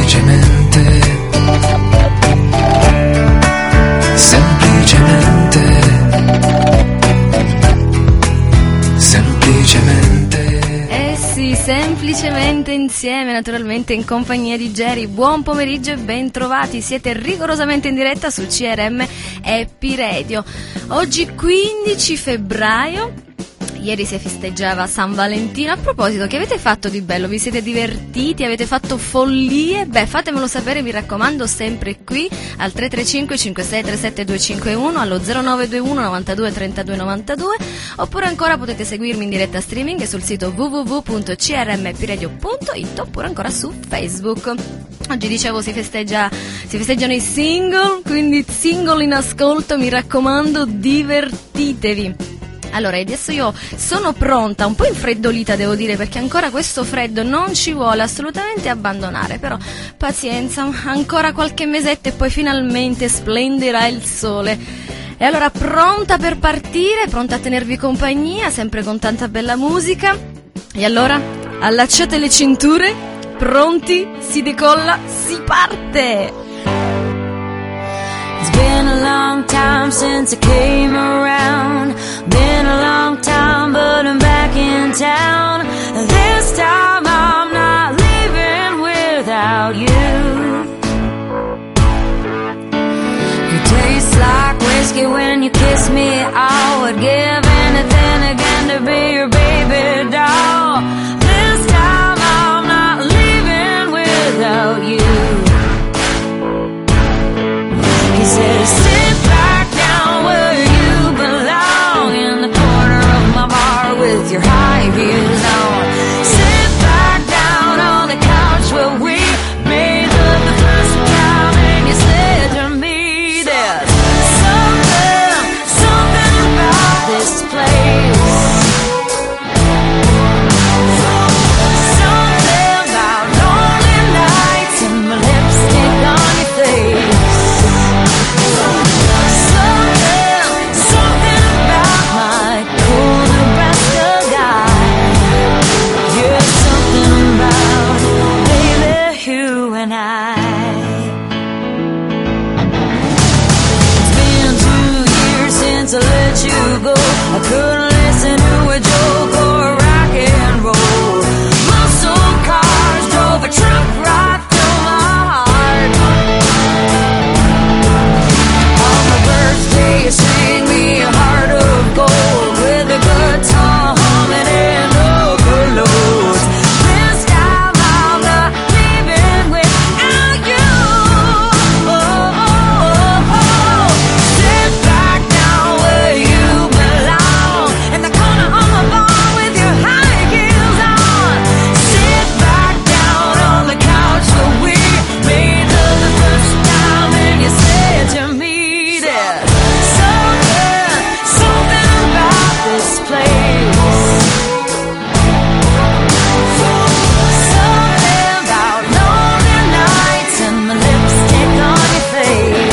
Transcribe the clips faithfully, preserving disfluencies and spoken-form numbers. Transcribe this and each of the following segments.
semplicemente, semplicemente, semplicemente. Eh sì, semplicemente insieme, naturalmente in compagnia di Jerry. Buon pomeriggio e ben trovati, siete rigorosamente in diretta su C R M Happy Radio. Oggi quindici febbraio. Ieri si festeggiava San Valentino. A proposito, che avete fatto di bello? Vi siete divertiti? Avete fatto follie? Beh, fatemelo sapere, mi raccomando, sempre qui al tre tre cinque cinque sei tre sette due cinque uno, allo zero nove due uno novantadue trentadue novantadue, oppure ancora potete seguirmi in diretta streaming sul sito w w w punto c r m p radio punto i t oppure ancora su Facebook. Oggi dicevo si festeggia, si festeggiano i single, quindi single in ascolto, mi raccomando, divertitevi. Allora, adesso io sono pronta, un po' infreddolita devo dire, perché ancora questo freddo non ci vuole assolutamente abbandonare, però pazienza, ancora qualche mesetto e poi finalmente splenderà il sole. E allora pronta per partire, pronta a tenervi compagnia, sempre con tanta bella musica. E allora, allacciate le cinture, pronti, si decolla, si parte! It's been a long time since I came around. Been a long time, but I'm back in town. This time I'm not leaving without you. You taste like whiskey when you kiss me. I would give anything again to be your baby doll. This time I'm not leaving without you. He says, sit back down where you belong, in the corner of my bar with your high heels on. Sit back down on the couch where we made love the first time, and you said to me, there's something, something about this place. Something about lonely nights and my lipstick on your face. I couldn't listen to a joke or rock and roll. Muscle cars drove a truck right through my heart. On my birthday you sang me a heart of gold with a guitar humming and overload. This time I'm not leaving without you. Oh, oh, oh, oh. Sit back down where you belong, in the corner of my bar with your high heels on. Sit back down on the couch where we made love the first time, and you said to me there's something, something about this place. Something about lonely nights and my lipstick on your face.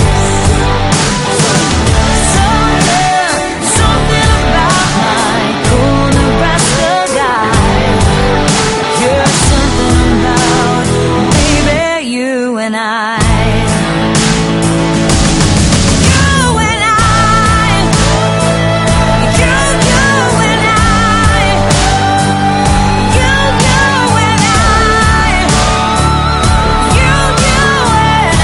Something, something about my cool Nebraska guy. You're something about, baby, you and I. You and I. You, you and I. You, you and I. You, you and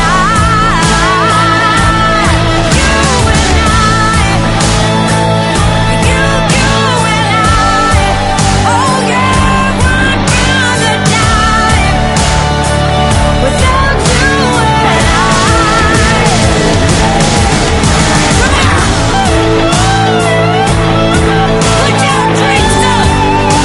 I. You and I. You, you and I. Oh yeah, we're gonna die without you and I. Put your drinks up.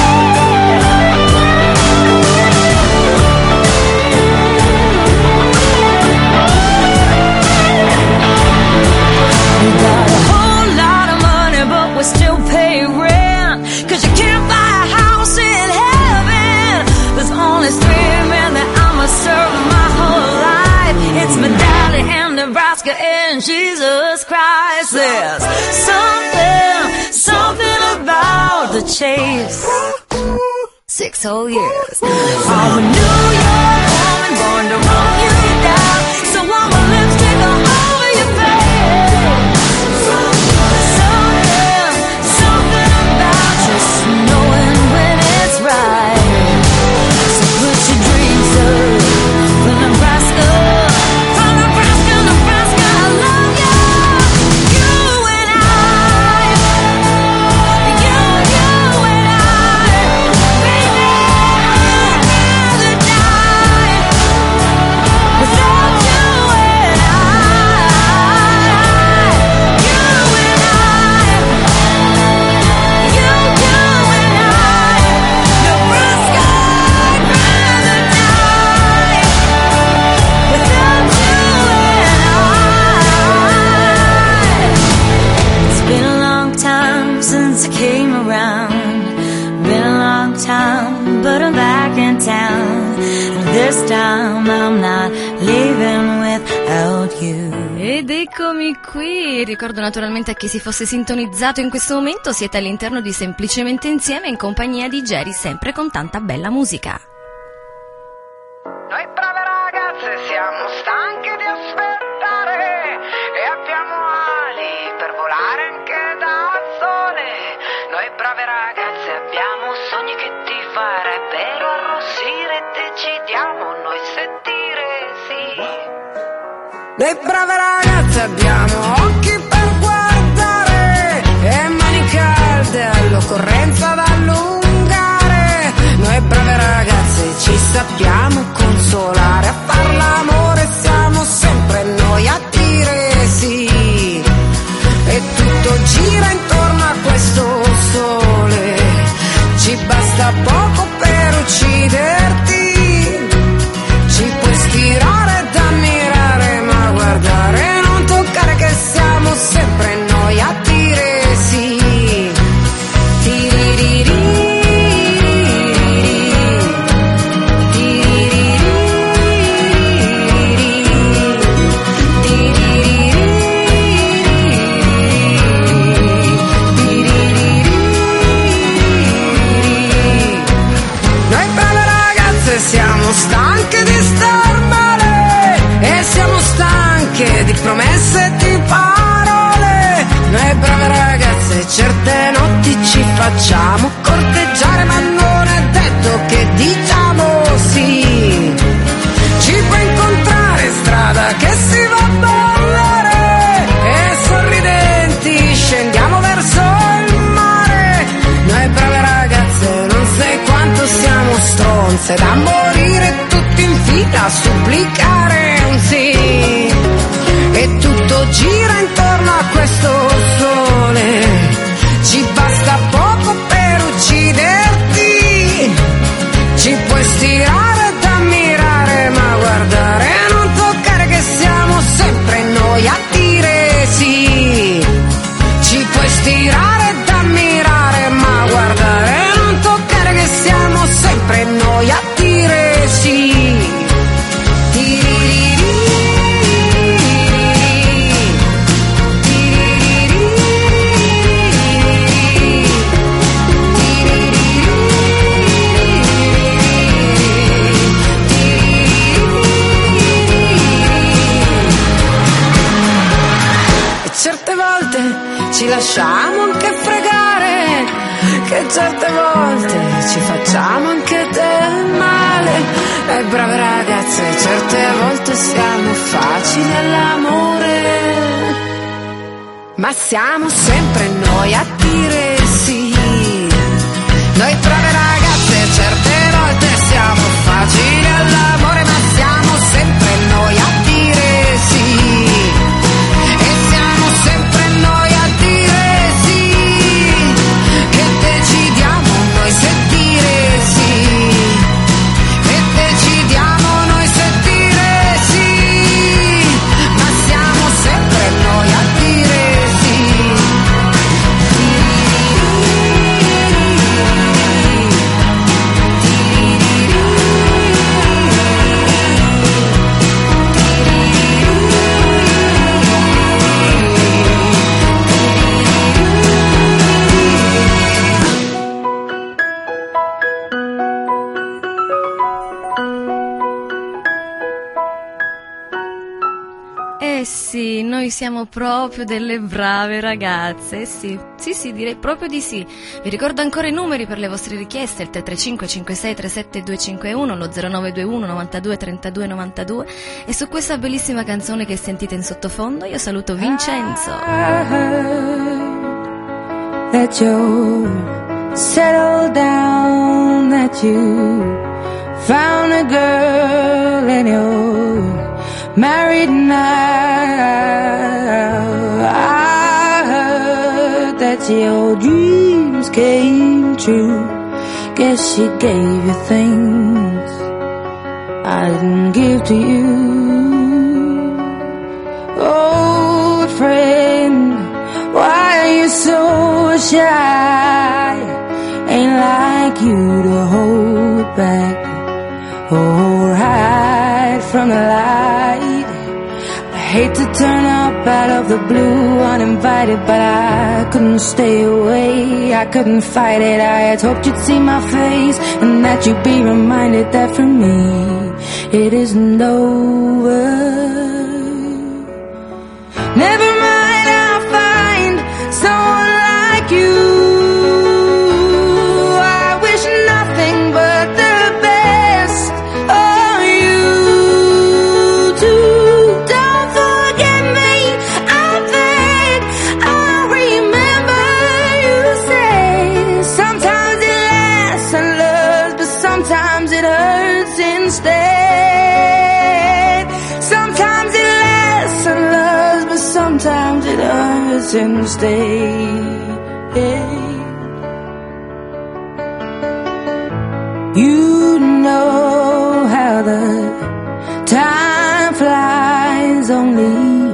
We got a whole lot of money, but we still pay rent. Cause you can't buy a house in heaven. There's only three men that I'ma serve my whole life. It's my daddy and Nebraska and Jesus Christ. There's something, something about the chase. Six whole years. I'm a New York woman born to rock you. This time I'm not leaving without you. Ed eccomi qui, ricordo naturalmente a chi si fosse sintonizzato in questo momento, siete all'interno di Semplicemente Insieme in compagnia di Jerry, sempre con tanta bella musica. Noi brave ragazze siamo stanche di aspettare e abbiamo ali per volare anche da sole. Noi brave ragazze abbiamo sogni che ti farebbero arrossire e decidiamo noi se dire sì. Noi brave ragazze abbiamo occhi per guardare e mani calde all'occorrenza da allungare. Noi brave ragazze ci sappiamo consolare, a far l'amore siamo sempre noi a dire sì. E tutto gira intorno a questo sole, ci basta poco per ucciderti. Ci puoi stirare da ammirare, ma guardare, non toccare che siamo sempre noi a dire sì. Siamo stanche di star male e siamo stanche di promesse e di parole. Noi brave ragazze certe notti ci facciamo corteggiare, ma non è detto che diciamo sì. Ci puoi incontrare in strada che si va a ballare e sorridenti scendiamo verso il mare. Noi brave ragazze non sai quanto siamo stronze da morire tutti in fila a supplicare un sì. E tutto gira intorno a questo sole, ci basta poco per ucciderti. Ci puoi stirare da ammirare, ma guardare, non toccare che siamo sempre noi a dire sì. Ci puoi stirare da ammirare, ma guardare, non toccare che siamo sempre noi a dire sì. E certe volte ci lasciamo anche fregare, che certe volte ci facciamo anche del male. E brave ragazze certe volte siamo facili all'amore, ma siamo sempre noi a dire sì. Noi brave ragazze certe volte siamo facili all'amore, ma siamo sempre noi a dire sì. E siamo sempre noi a dire sì, che decidiamo noi se dire sì. E decidiamo noi se dire sì, ma siamo sempre noi a dire sì. Eh sì, noi siamo proprio delle brave ragazze, eh sì, sì sì, direi proprio di sì. Vi ricordo ancora i numeri per le vostre richieste, il tre tre cinque cinque sei tre sette due cinque uno, lo zero nove due uno novantadue trentadue novantadue, e su questa bellissima canzone che sentite in sottofondo io saluto Vincenzo. I heard that you settled down, that you found a girl and you're married now. I heard that your dreams came true. Guess she gave you things I didn't give to you. Oh, friend, why are you so shy? Ain't like you to hold back or hide. from the light. I hate to turn up out of the blue uninvited, but I couldn't stay away, I couldn't fight it. I had hoped you'd see my face and that you'd be reminded that for me it isn't over. Never mind, I'll find someone like you. I wish nothing but the best of you too. Don't forget me, I think I'll remember you say sometimes it lasts and loves, but sometimes it hurts instead. Sometimes it lasts and loves, but sometimes it hurts instead. You know how the time flies. Only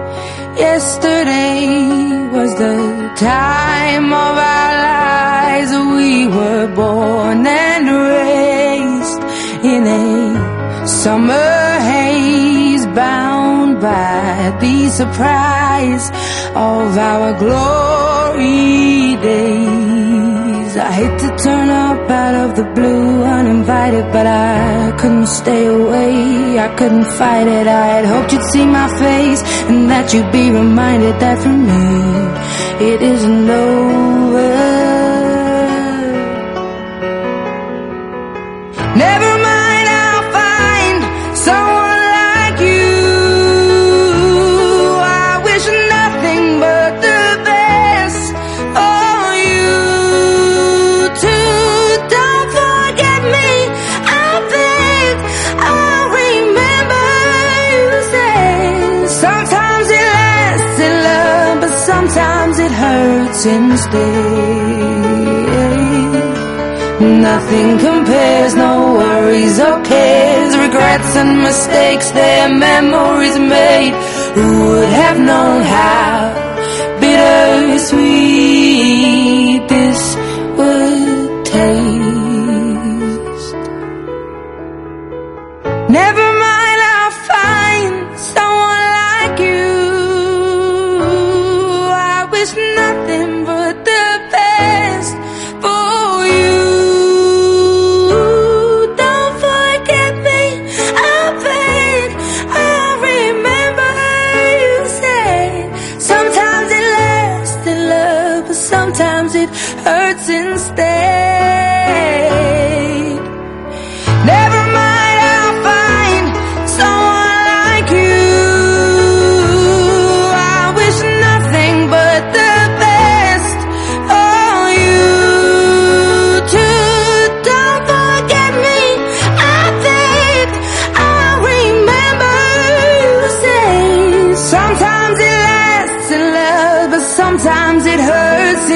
yesterday was the time of our lives. We were born and raised in a summer haze, bound by the surprise of our glory days. I hate to turn up out of the blue uninvited, but I couldn't stay away, I couldn't fight it. I had hoped you'd see my face and that you'd be reminded that for me it isn't over. Never mind, I'll find someone like you. I wish nothing but the best for you too. Don't forget me, I think I'll remember you say sometimes it lasts in love, but sometimes it hurts instead. Nothing compares, no worries or cares, regrets and mistakes, their memories made. Who would have known how bittersweet this would taste? Never mind, I'll find someone like you. I wish nothing but the best for you. Don't forget me, I think I'll remember you say sometimes it lasts in love, but sometimes it hurts instead. Never mind, I'll find someone like you. I wish nothing but the best for you too. Don't forget me, I think I'll remember you say sometimes it lasts in love, but sometimes it hurts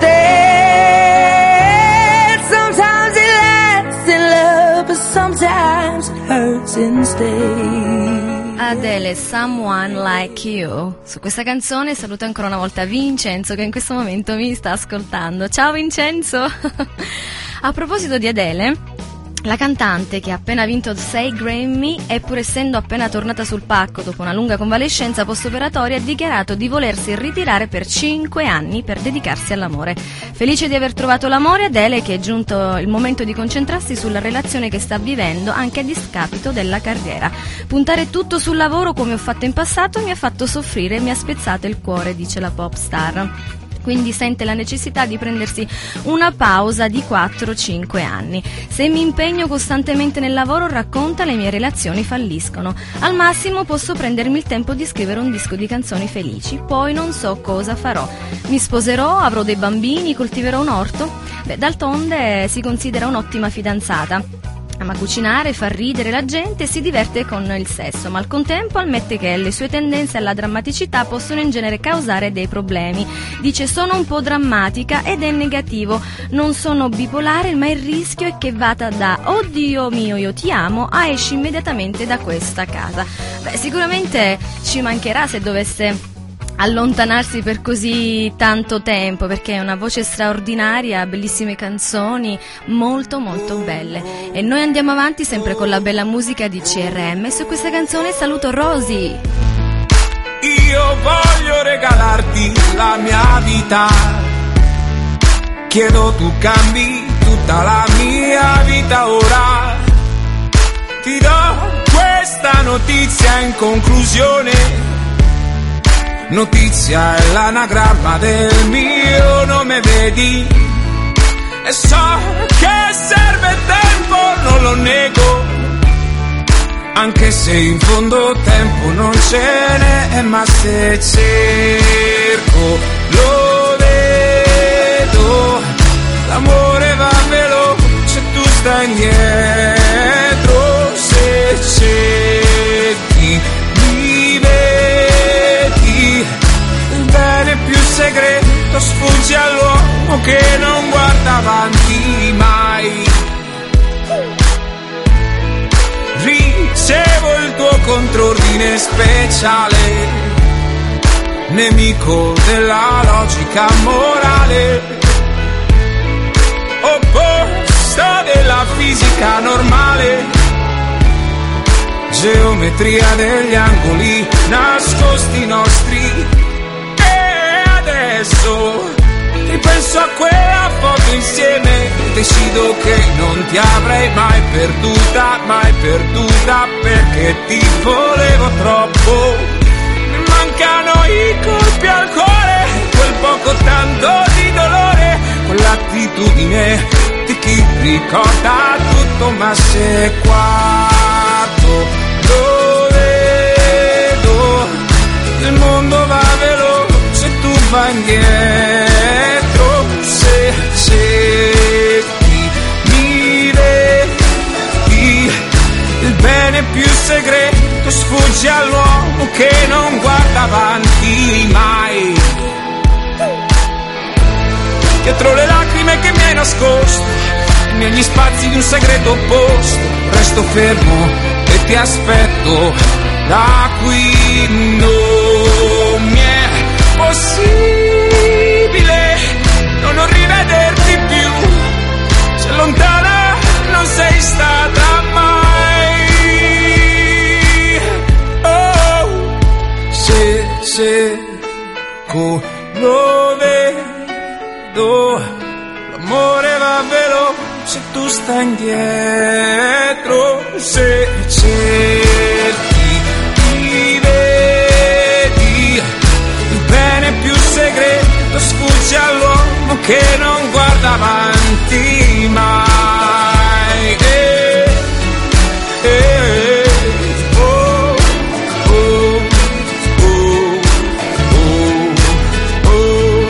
instead. Sometimes it lasts in love, but sometimes it hurts instead. Adele, Someone Like You. Su questa canzone saluto ancora una volta Vincenzo che in questo momento mi sta ascoltando. Ciao Vincenzo! A proposito di Adele, la cantante che ha appena vinto sei Grammy e pur essendo appena tornata sul palco dopo una lunga convalescenza post-operatoria ha dichiarato di volersi ritirare per cinque anni per dedicarsi all'amore. Felice di aver trovato l'amore, Adele, che è giunto il momento di concentrarsi sulla relazione che sta vivendo anche a discapito della carriera. Puntare tutto sul lavoro come ho fatto in passato mi ha fatto soffrire e mi ha spezzato il cuore, dice la pop star. Quindi sente la necessità di prendersi una pausa di quattro cinque anni. Se mi impegno costantemente nel lavoro, racconta, le mie relazioni falliscono. Al massimo posso prendermi il tempo di scrivere un disco di canzoni felici, poi non so cosa farò. Mi sposerò, avrò dei bambini, coltiverò un orto? Beh, d'altronde si considera un'ottima fidanzata. Ama cucinare, far ridere la gente e si diverte con il sesso, ma al contempo ammette che le sue tendenze alla drammaticità possono in genere causare dei problemi. Dice: sono un po' drammatica ed è negativo, non sono bipolare, ma il rischio è che vada da oddio mio io ti amo a esci immediatamente da questa casa. Beh, sicuramente ci mancherà se dovesse allontanarsi per così tanto tempo, perché è una voce straordinaria, bellissime canzoni, molto molto belle. E noi andiamo avanti sempre con la bella musica di C R M. Su questa canzone saluto Rosy. Io voglio regalarti la mia vita, chiedo tu cambi tutta la mia vita ora. Ti do questa notizia in conclusione, notizia è l'anagramma del mio nome, vedi? E so che serve tempo, non lo nego, anche se in fondo tempo non ce n'è, ma se cerco lo vedo, l'amore va veloce, tu stai indietro, se cerchi mi vedi, il bene più segreto sfugge all'uomo che non guarda avanti mai. Ricevo il tuo contrordine speciale, nemico della logica morale, opposto della fisica normale, geometria degli angoli nascosti nostri. E adesso ripenso a quella foto insieme, decido che non ti avrei mai perduta, mai perduta, perché ti volevo troppo. Mi mancano i colpi al cuore, quel poco tanto di dolore, quell'attitudine di chi ricorda tutto, ma se guardo lo vedo, il mondo va veloce, tu vai indietro, se cerchi mi vedi, il bene più segreto sfugge all'uomo che non guarda avanti mai. Dietro le lacrime che mi hai nascosto, negli spazi di un segreto posto, resto fermo e ti aspetto, da qui non mi è possibile non rivederti più, se lontana non sei stata mai. Oh, se cerco lo vedo, l'amore va veloce, tu stai indietro, se cerchi mi vedi, il bene più segreto sfugge all'uomo che non guarda avanti mai. Eh, eh, oh, oh, oh, oh, oh,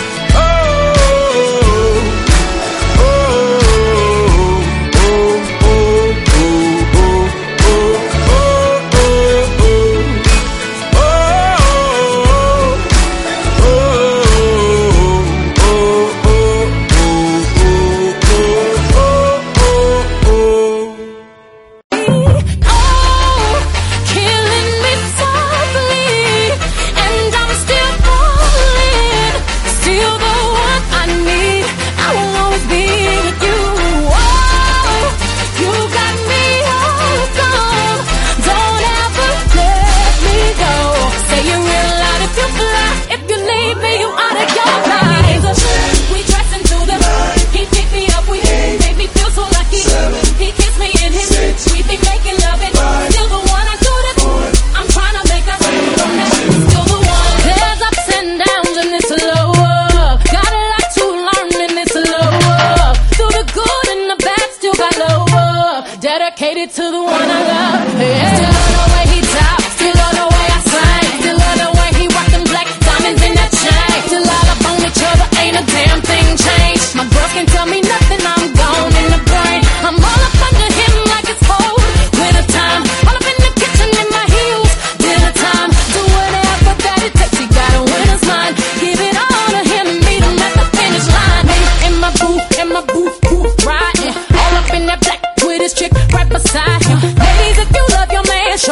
dedicated to the one I love. Yeah. Still love the way he talks, still love the way I sing, still love the way he rock them black diamonds in that chain. Still all up on each other, ain't a damn thing changed. My girls can tell me nothing, I'm gone in the brain. I'm all up under him like it's cold winter time. All up in the kitchen in my heels, dinner time. Do whatever that it takes, he got a winner's mind. Give it all to him and meet him at the finish line. In my booth, in my booth, booth riding, all up in that black with his chick right beside him. Ladies, if you love your man, show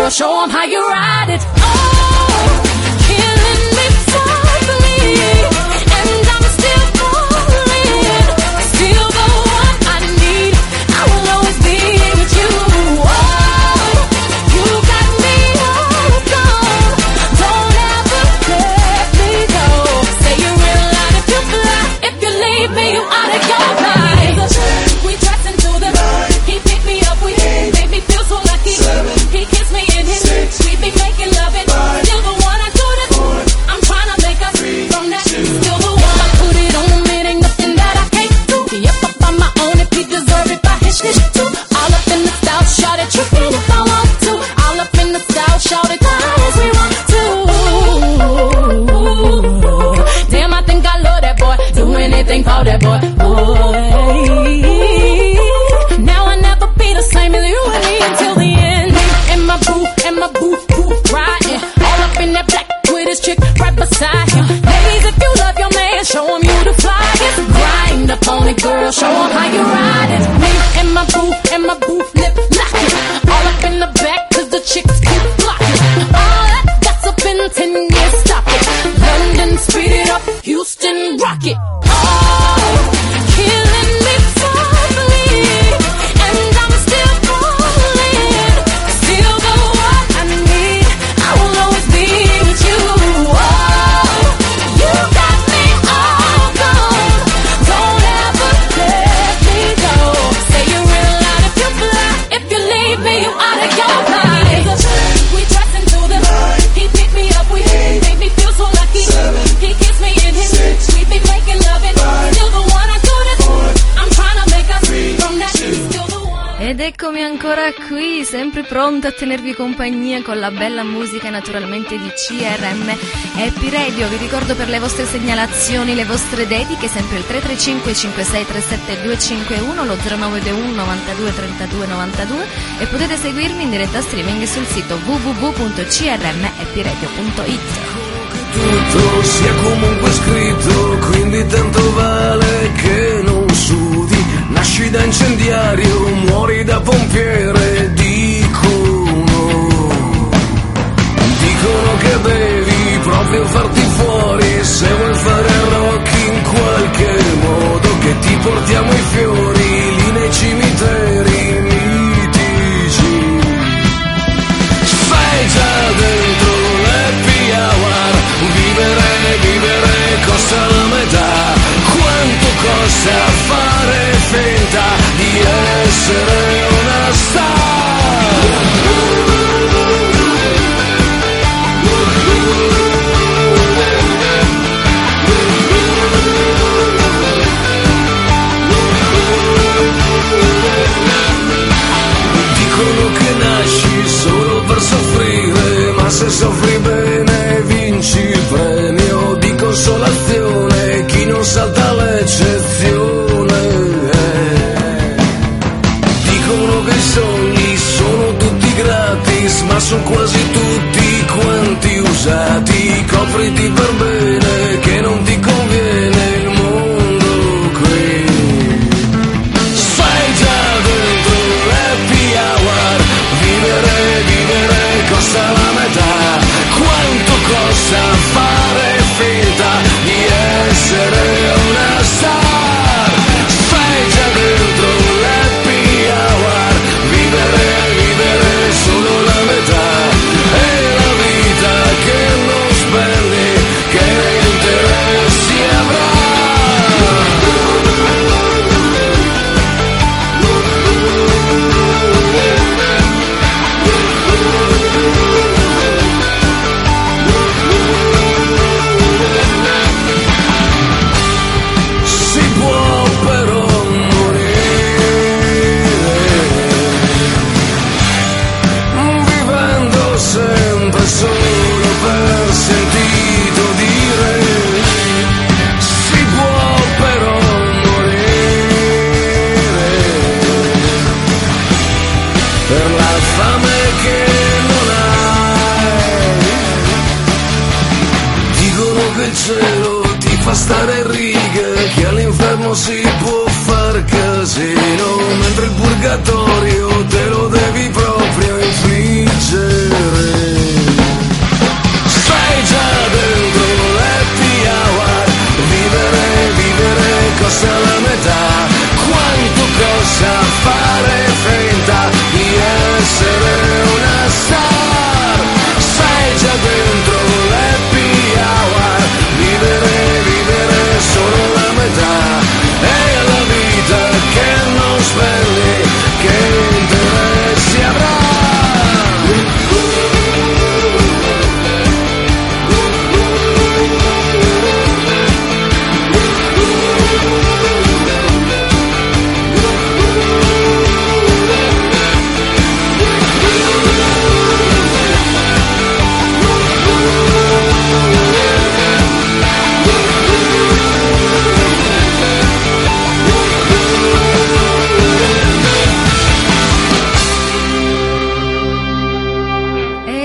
girl, show 'em how you ride it. Oh, killing me softly, and I'm still falling, still the one I need. I will always be with you. Oh, you got me all gone. Don't ever let me go. Say you real life if you fly. If you leave me, you out of your mind. We dress into the night. He picked me up, we made me feel so lucky. Seven, he kissed me in his six, we be making love it. Five, still the one I told it. Four, I'm trying to make us three, from that. Two, still the one I put it on him. It ain't nothing that I can't do. Yep, up on my own if he deserve it. By his shit too. All up in the style, shout it, tripping if I want to. All up in the style, shout it, as we want to. Damn, I think I love that boy. Do anything for that boy. Boy. Now I never be the same as you and me until the end. And my boo, and my boo, boo, riding all up in that black with his chick right beside him. Ladies, if you love your man, show him you the flyest. Grind up on it, girl, show him how you ride it. Me and my boo, and my boo, lip locking all up in the back, cause the chicks keep blocking. All that gossip in ten years, stop it. London, speed it up, Houston, rock it. Oh, killing me softly, and I'm still falling, still the one I need. I will always be with you. Oh, you got me all gone. Don't ever let me go. Say you real life if you fly. If you leave me, you out of your mind. We dress into the night. He picked me up, we made me feel so lucky. Seven, he kissed me in his six, we be making love it. Five, still the one I told it. Four, I'm trying to make us three, from that. Two, still the one. Ed eccomi ancora qui, sempre pronta a tenervi compagnia con la bella musica naturalmente di C R M Happy Radio. Vi ricordo per le vostre segnalazioni, le vostre dediche, sempre il tre tre cinque cinque sei tre sette due cinque uno, lo zero nove due uno novantadue trentadue novantadue, e potete seguirmi in diretta streaming sul sito w w w punto c r m happy radio punto i t. Tutto sia comunque scritto, quindi tanto vale che non sudi. Nasci da incendiario, muori da pompiere, dicono. Dicono che devi proprio farti fuori, se vuoi fare rock in qualche modo, che ti portiamo i fiori lì nei cimiteri mitici. Sei già dentro l'happy hour, vivere, vivere costa la metà. Quanto costa fare finta di essere una star? Dicono che nasci solo per soffrire, ma se soffri bene vinci il premio di consolazione. Chi non salta l'eccezione. Dicono che i sogni sono tutti gratis, ma sono quasi tutti quanti usati. Copriti per bene che non ti conviene il mondo qui. Sei già dentro l'happy hour, vivere, vivere costa la metà. Quanto costa fare finta di essere una star? Sei già dentro l'happy hour, vivere, vivere solo la metà. E la vita che non spendi, che interessi avrà? Si può però morire vivendo sempre solo per sentito dire. Si può però morire per la fame che non hai. Dicono che il cielo ti fa stare in riga, che all'inferno si può far casino, mentre il purgatorio te lo devi proprio infliggere.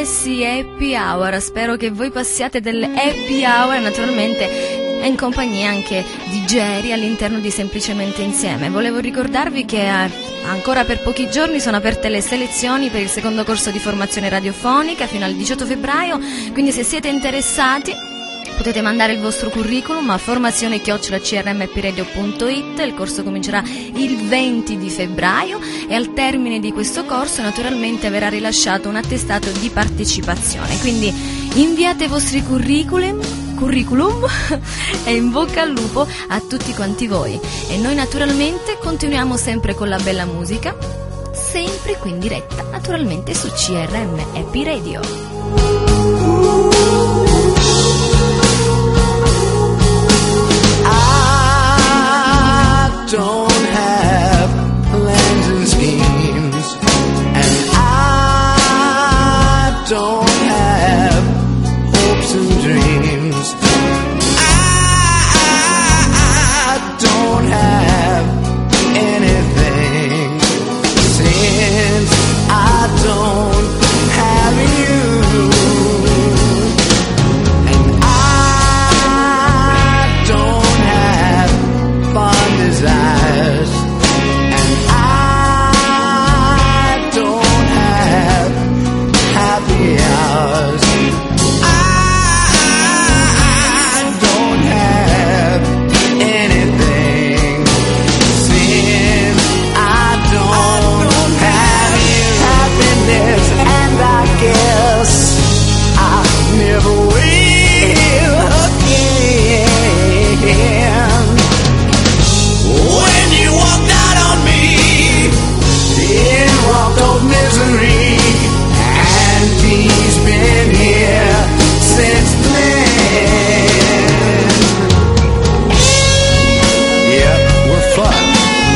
Eh sì, happy hour, spero che voi passiate delle happy hour, naturalmente in compagnia anche di Jerry all'interno di Semplicemente Insieme. Volevo ricordarvi che eh, ancora per pochi giorni sono aperte le selezioni per il secondo corso di formazione radiofonica fino al diciotto febbraio, quindi se siete interessati potete mandare il vostro curriculum a formazione chiocciola c r m p radio punto i t. Il corso comincerà il venti di febbraio e al termine di questo corso naturalmente verrà rilasciato un attestato di partecipazione. Quindi inviate i vostri curriculum, curriculum e in bocca al lupo a tutti quanti voi. E noi naturalmente continuiamo sempre con la bella musica, sempre qui in diretta, naturalmente su C R M Happy Radio. Don't have plans and schemes, and I don't have hopes and dreams. I don't have anything since I don't have you. And I don't have fond desires, and I don't have happy hours. I don't have anything since I don't have happiness, and I guess I never will again. When you walked out on me, it walked off misery, and he's been here since then. Yeah, we're fucked.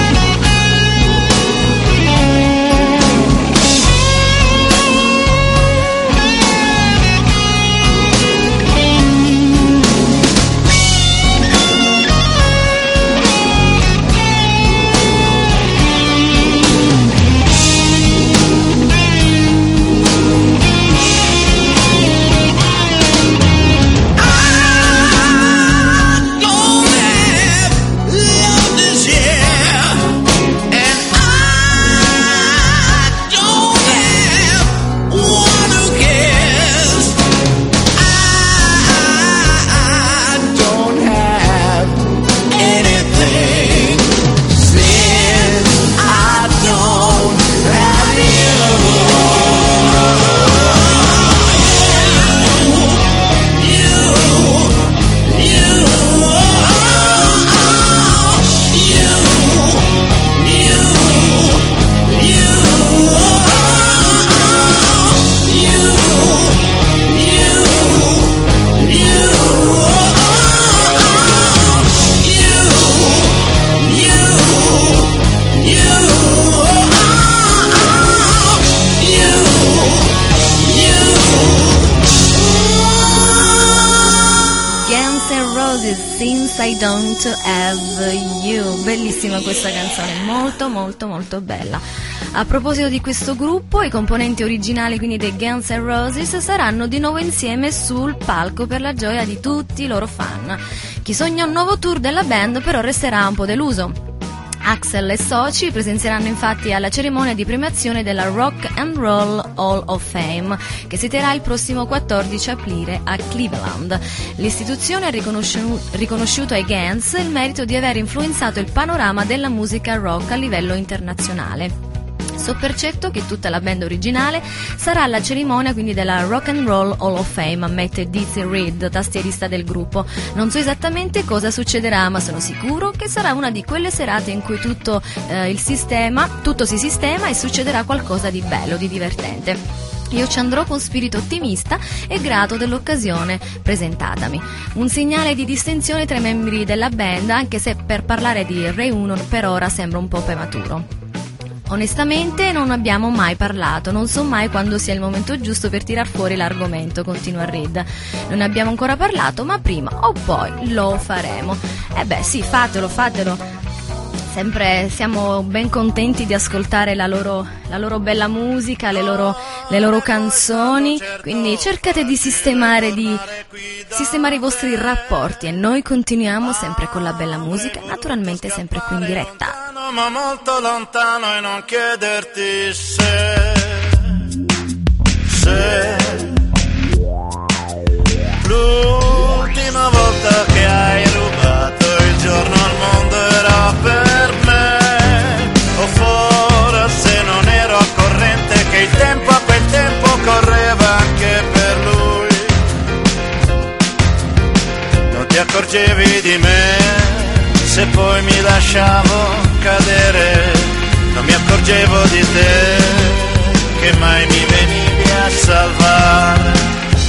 Since I Don't Have You. Bellissima questa canzone, molto molto molto bella. A proposito di questo gruppo, i componenti originali quindi dei Guns N' Roses saranno di nuovo insieme sul palco per la gioia di tutti i loro fan. Chi sogna un nuovo tour della band però resterà un po' deluso. Axl e soci presenzieranno infatti alla cerimonia di premiazione della Rock and Roll Hall of Fame, che si terrà il prossimo quattordici aprile a Cleveland. L'istituzione ha riconosciuto, riconosciuto ai Guns il merito di aver influenzato il panorama della musica rock a livello internazionale. So per certo che tutta la band originale sarà alla cerimonia quindi della Rock and Roll Hall of Fame, ammette Dizzy Reed, tastierista del gruppo. Non so esattamente cosa succederà, ma sono sicuro che sarà una di quelle serate in cui tutto eh, il sistema, tutto si sistema e succederà qualcosa di bello, di divertente. Io ci andrò con spirito ottimista e grato dell'occasione presentatami. Un segnale di distinzione tra i membri della band, anche se per parlare di reunion per ora sembra un po' prematuro. Onestamente non abbiamo mai parlato, non so mai quando sia il momento giusto per tirar fuori l'argomento, continua Reed. Non abbiamo ancora parlato, ma prima o poi lo faremo. Eh beh sì, fatelo, fatelo. sempre siamo ben contenti di ascoltare la loro, la loro bella musica, le loro, le loro canzoni, quindi cercate di sistemare, di sistemare i vostri rapporti e noi continuiamo sempre con la bella musica, naturalmente sempre qui in diretta. Ma molto lontano e non chiederti se, se l'ultima volta che hai rubato il giorno al mondo era per me, o forse non ero al corrente che il tempo a quel tempo correva anche per lui. Non ti accorgevi di me se poi mi lasciavo cadere, non mi accorgevo di te che mai mi venivi a salvare.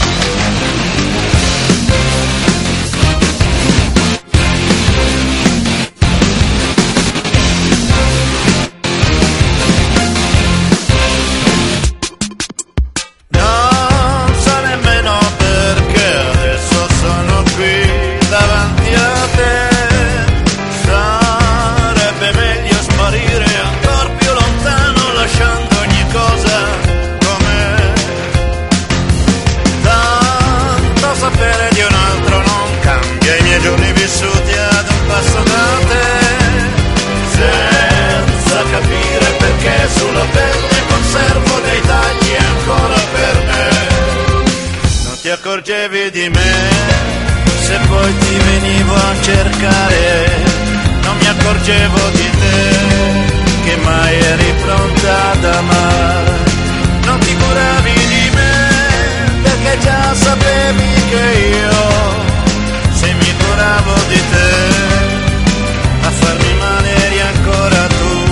Non so nemmeno perché adesso sono qui davanti a te. Sarebbe meglio sparire ancora più lontano, lasciando ogni cosa com'è. Tanto sapere di un altro non cambia i miei giorni vissuti ad un passo da te, senza capire perché sulla pelle conservo dei tagli ancora per me. Non ti accorgevi di me se poi ti venivo a cercare, non mi accorgevo di te che mai eri pronta ad amare. Non ti curavi di me perché già sapevi che io, se mi curavo di te, a farmi male eri ancora tu.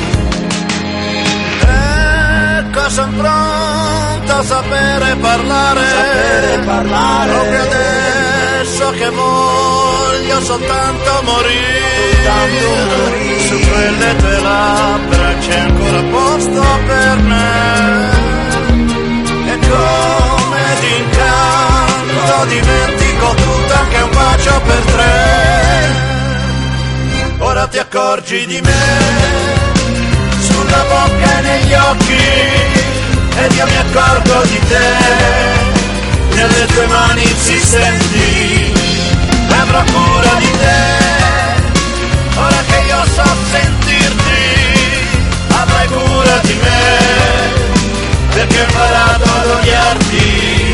Ecco, son pronto a sapere parlare, sapere parlare, proprio adesso che voglio soltanto morire, soltanto morire. Su quelle tue labbra c'è ancora posto per me, e come d'incanto dimentico tutto, anche un bacio per tre. Ora ti accorgi di me sulla bocca e negli occhi, ed io mi accorgo di te nelle tue mani insistenti. Avrò cura di te ora che io so sentirti, avrai cura di me perché ho imparato ad odiarti,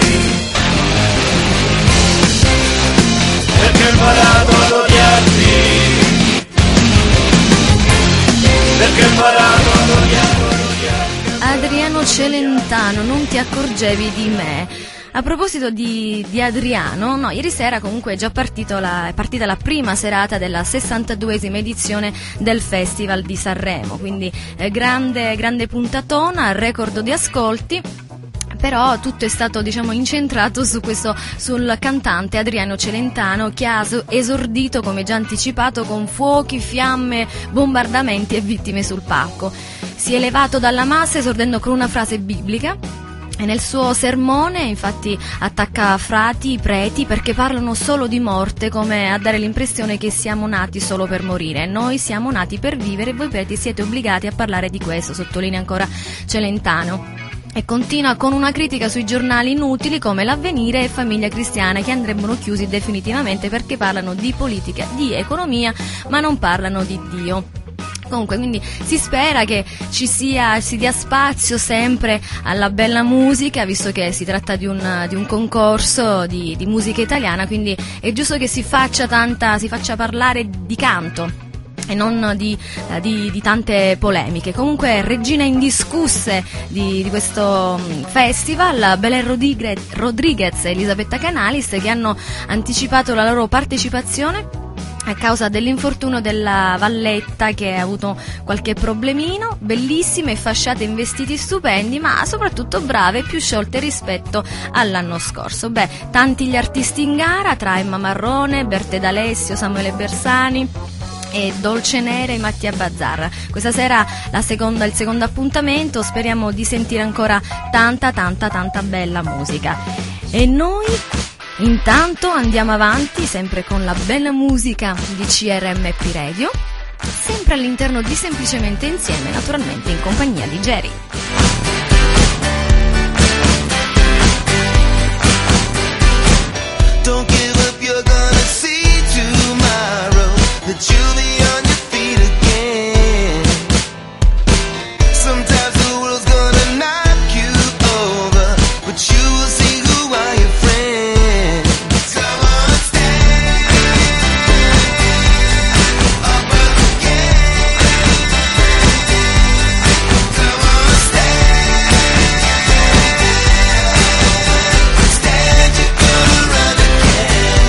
perché ho imparato ad odiarti, perché ho imparato ad odiarti. Adriano Celentano, non ti accorgevi di me. A proposito di, di Adriano, no, ieri sera comunque è già partito la, è partita la prima serata della sessantaduesima edizione del Festival di Sanremo, quindi eh, grande, grande puntatona, record di ascolti. Però tutto è stato, diciamo, incentrato su questo, sul cantante Adriano Celentano, che ha esordito, come già anticipato, con fuochi, fiamme, bombardamenti e vittime sul palco. Si è elevato dalla massa esordendo con una frase biblica. E nel suo sermone infatti attacca frati, preti, perché parlano solo di morte, come a dare l'impressione che siamo nati solo per morire. Noi siamo nati per vivere e voi preti siete obbligati a parlare di questo, sottolinea ancora Celentano. E continua con una critica sui giornali inutili come l'Avvenire e Famiglia Cristiana, che andrebbero chiusi definitivamente perché parlano di politica, di economia, ma non parlano di Dio. Comunque, quindi si spera che ci sia, si dia spazio sempre alla bella musica, visto che si tratta di un, di un concorso di, di musica italiana, quindi è giusto che si faccia tanta, si faccia parlare di canto e non di, eh, di, di tante polemiche. Comunque, regine indiscusse di, di questo festival, Belen Rodriguez, Rodriguez e Elisabetta Canalis, che hanno anticipato la loro partecipazione a causa dell'infortunio della Valletta, che ha avuto qualche problemino. Bellissime, fasciate in vestiti stupendi, ma soprattutto brave, più sciolte rispetto all'anno scorso. Beh, tanti gli artisti in gara, tra Emma Marrone, Berta D'Alessio, Samuele Bersani e Dolce Nera e Mattia Bazzar. Questa sera la seconda, il secondo appuntamento, speriamo di sentire ancora tanta tanta tanta bella musica. E noi intanto andiamo avanti sempre con la bella musica di C R M P Radio. sempre all'interno di Semplicemente Insieme, naturalmente in compagnia di Jerry. Don't give up, you're gonna see tomorrow that you'll be on your feet again. Sometimes the world's gonna knock you over, but you will see who are your friends. Come on, stand up again. Come on, stand. Stand, you're gonna run again.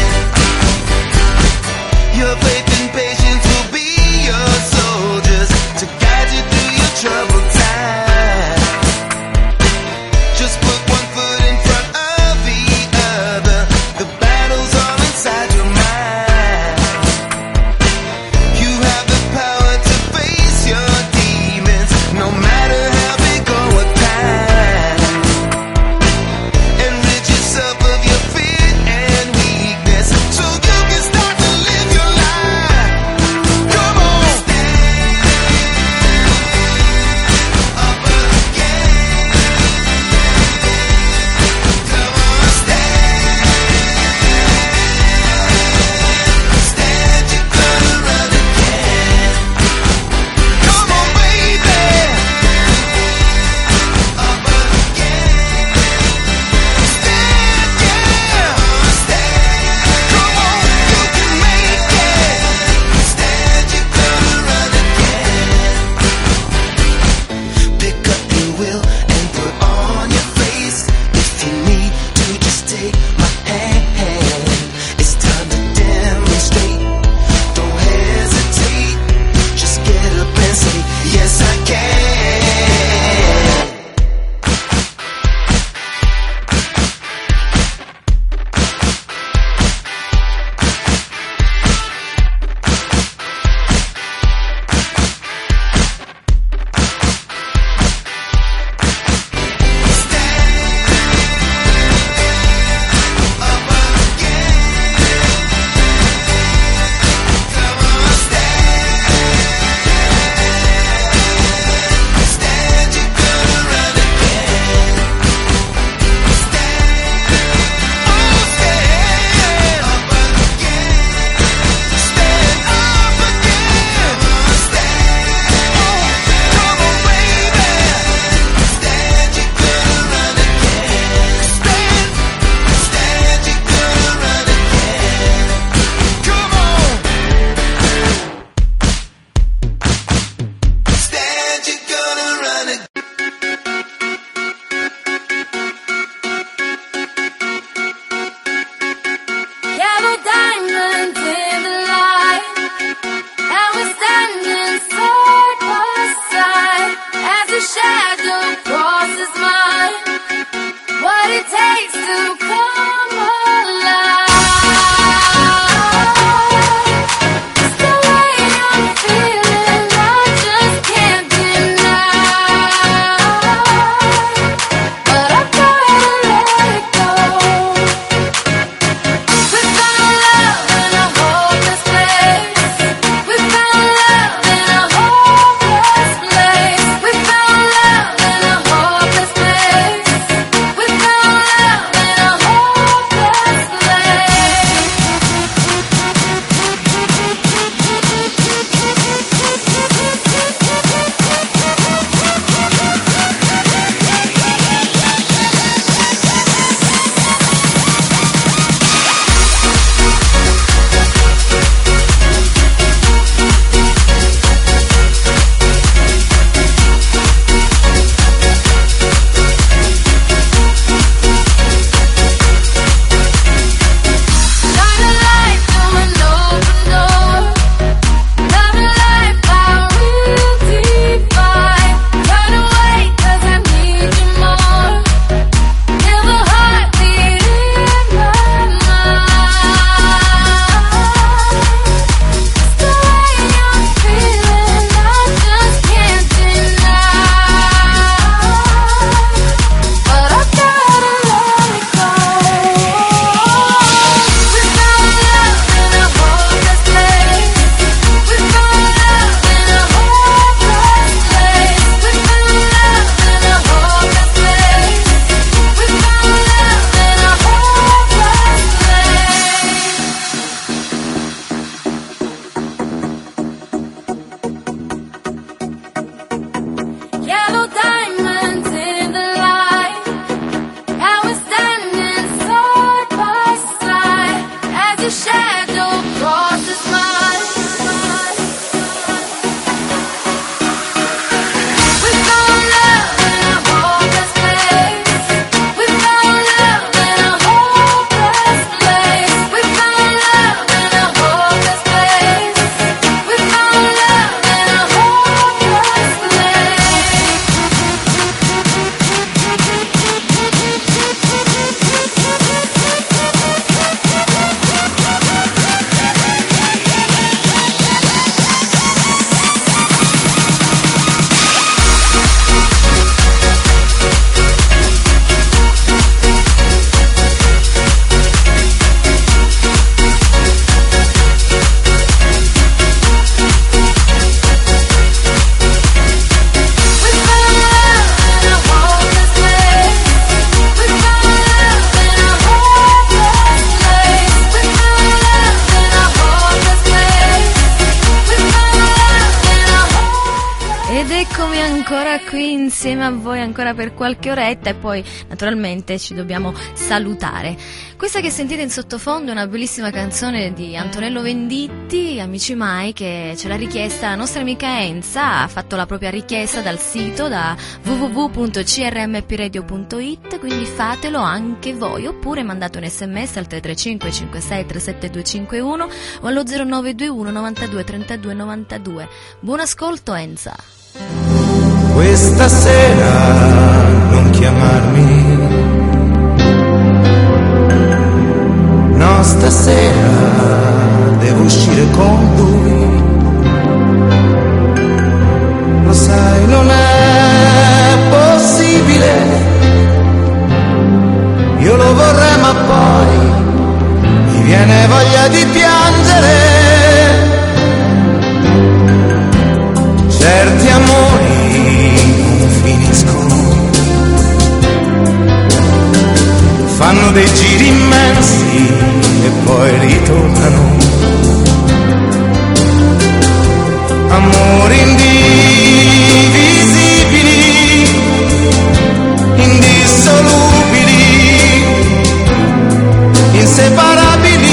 Your faith and patience will be your soldiers to guide you through your troubled time. Just put one foot in front of the other. The battle's all inside your mind. You have the power to face your demons, no matter how big or what kind. And rid yourself of your fear and weakness, so you can start to live your life. Come on, stand up again. Come on, stand. Stand, you're gonna run again. Come on, baby. Up again. Stand, yeah. Stand. Come on, you can make it. Stand, you're gonna run again. Pick up your will and put on your face. If you need to, just take my hand. It's time to demonstrate. Don't hesitate. Just get up and say, yes, I can. Stand, you're gonna run again. Yeah, the diamonds in the light, and we're standing side by side as a shadow crosses mine. What it takes to come alive. It's the way I'm feeling, I just can't deny. But I've got to let it go. We found love in a hopeless place. We found love in a hopeless place. We found love in a hopeless place. We found love in a ancora qui insieme a voi ancora per qualche oretta e poi naturalmente ci dobbiamo salutare. Questa che sentite in sottofondo è una bellissima canzone di Antonello Venditti, Amici Mai, che ce l'ha richiesta la nostra amica Enza, ha fatto la propria richiesta dal sito da w w w punto c r m p radio punto i t, quindi fatelo anche voi, oppure mandate un sms al tre tre cinque cinque sei tre sette due cinque uno o allo zero nove due uno novantadue trentadue novantadue. Buon ascolto Enza. Questa sera non chiamarmi, no, stasera devo uscire con lui. Lo sai, non è possibile, io lo vorrei ma poi mi viene voglia di piangere. Certi amori non finiscono, fanno dei giri immensi e poi ritornano. Amori indivisibili, indissolubili, inseparabili,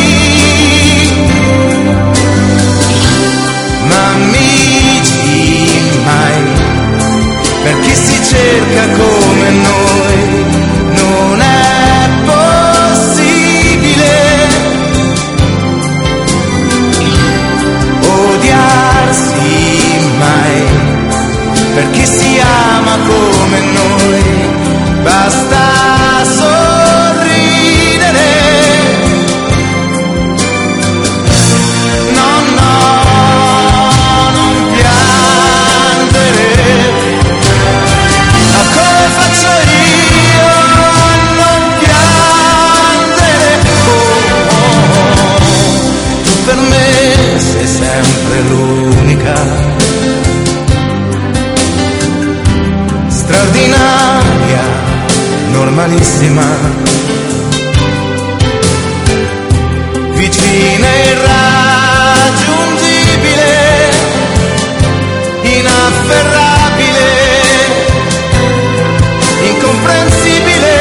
ma amici mai, per chi si cerca come noi, non è possibile odiarsi mai, per chi si ama come noi, basta sorridere. No, no, non piangere, ma come faccio io a non piangere? Oh, oh, oh. Tu per me sei sempre l'unica, straordinaria, normalissima, vicina e irraggiungibile, inafferrabile, incomprensibile,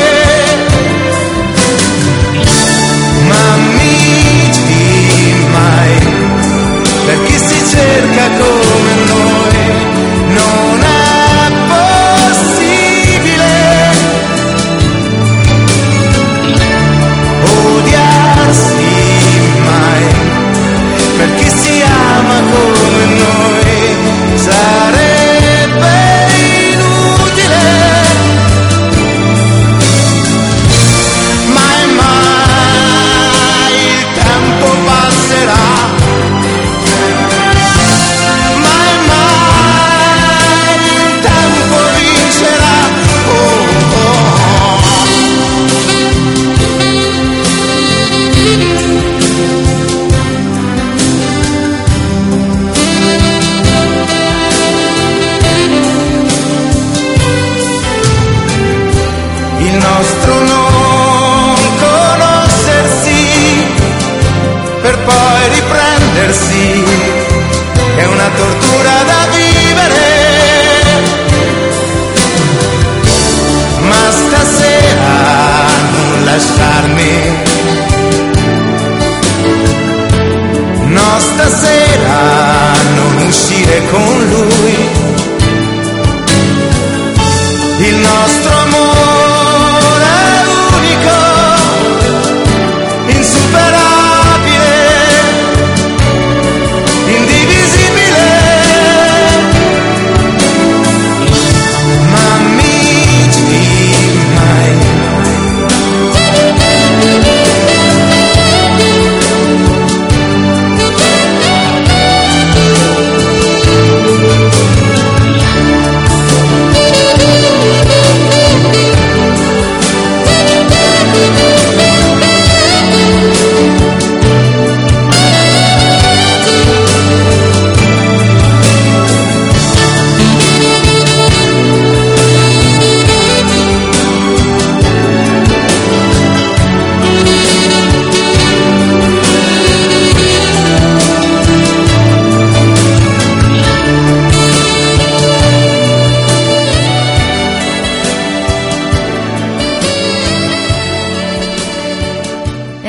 ma amici mai, per chi si cerca come noi, non è possibile odiarsi mai,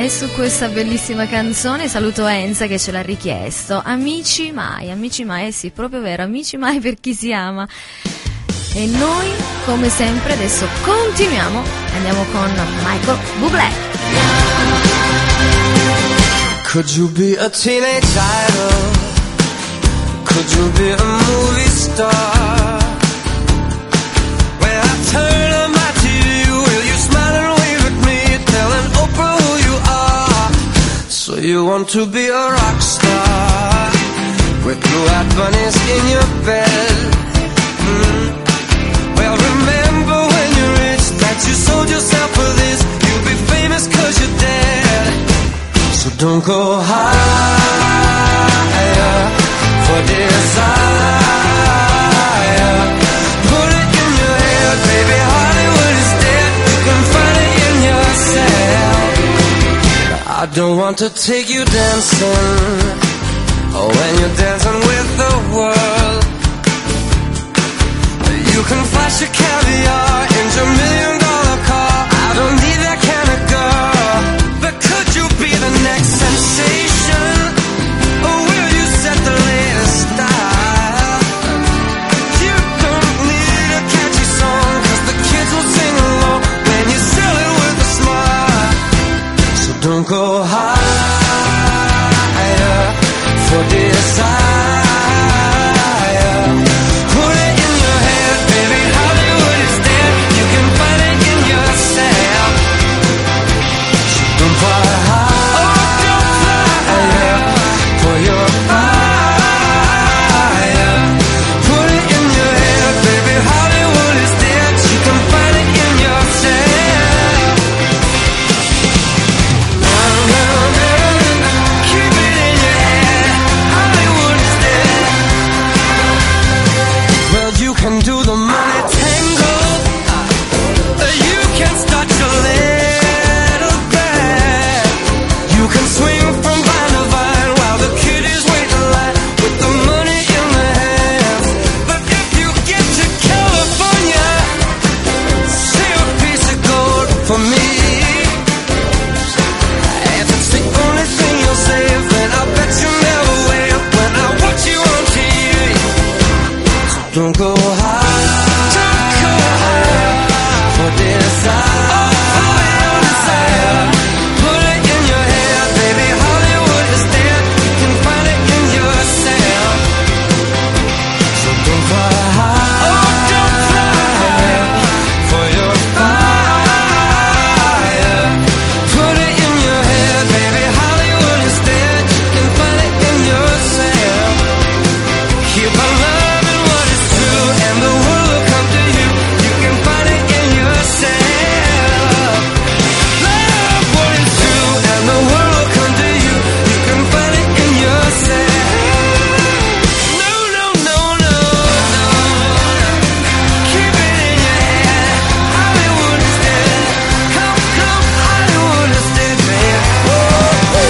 E su questa bellissima canzone saluto Enza che ce l'ha richiesto. Amici mai, amici mai, eh sì, proprio vero, amici mai per chi si ama. E noi, come sempre, adesso continuiamo e andiamo con Michael Bublé. Could you be a teenage idol? Could you be a movie star? When I turn on my T V, will you smile and wave at me, telling Oprah who you are? So you want to be a rock star with blue-eyed bunnies in your bed? Mm. Well, remember when you're rich that you sold yourself for this. You'll be famous 'cause you're dead. So don't go higher for desire. Put it in your head, baby, Hollywood is dead. You can find it in yourself. I don't want to take you dancing, oh, when you're dancing with the world. You can flash your caviar in your million dollar car. I don't need that kind of girl. But could you be the next sensation? Or will you set the latest style? You don't need a catchy song, 'cause the kids will sing along when you sell it with a smile. So don't go higher for desire. Don't go high, don't go high for desire, for desire. Put it in your head, baby, Hollywood is dead. You can find it in yourself. So don't fly high, oh, don't fly high for your fire. Put it in your head, baby, Hollywood is dead. You can find it in yourself. Keep on loving and the world will come to you. You can find it in yourself. Love what is true and the world will come to you. You can find it in yourself. No, no, no, no, no. Keep it in your head. Hollywood is dead. Come, come, Hollywood is dead, man. Whoa.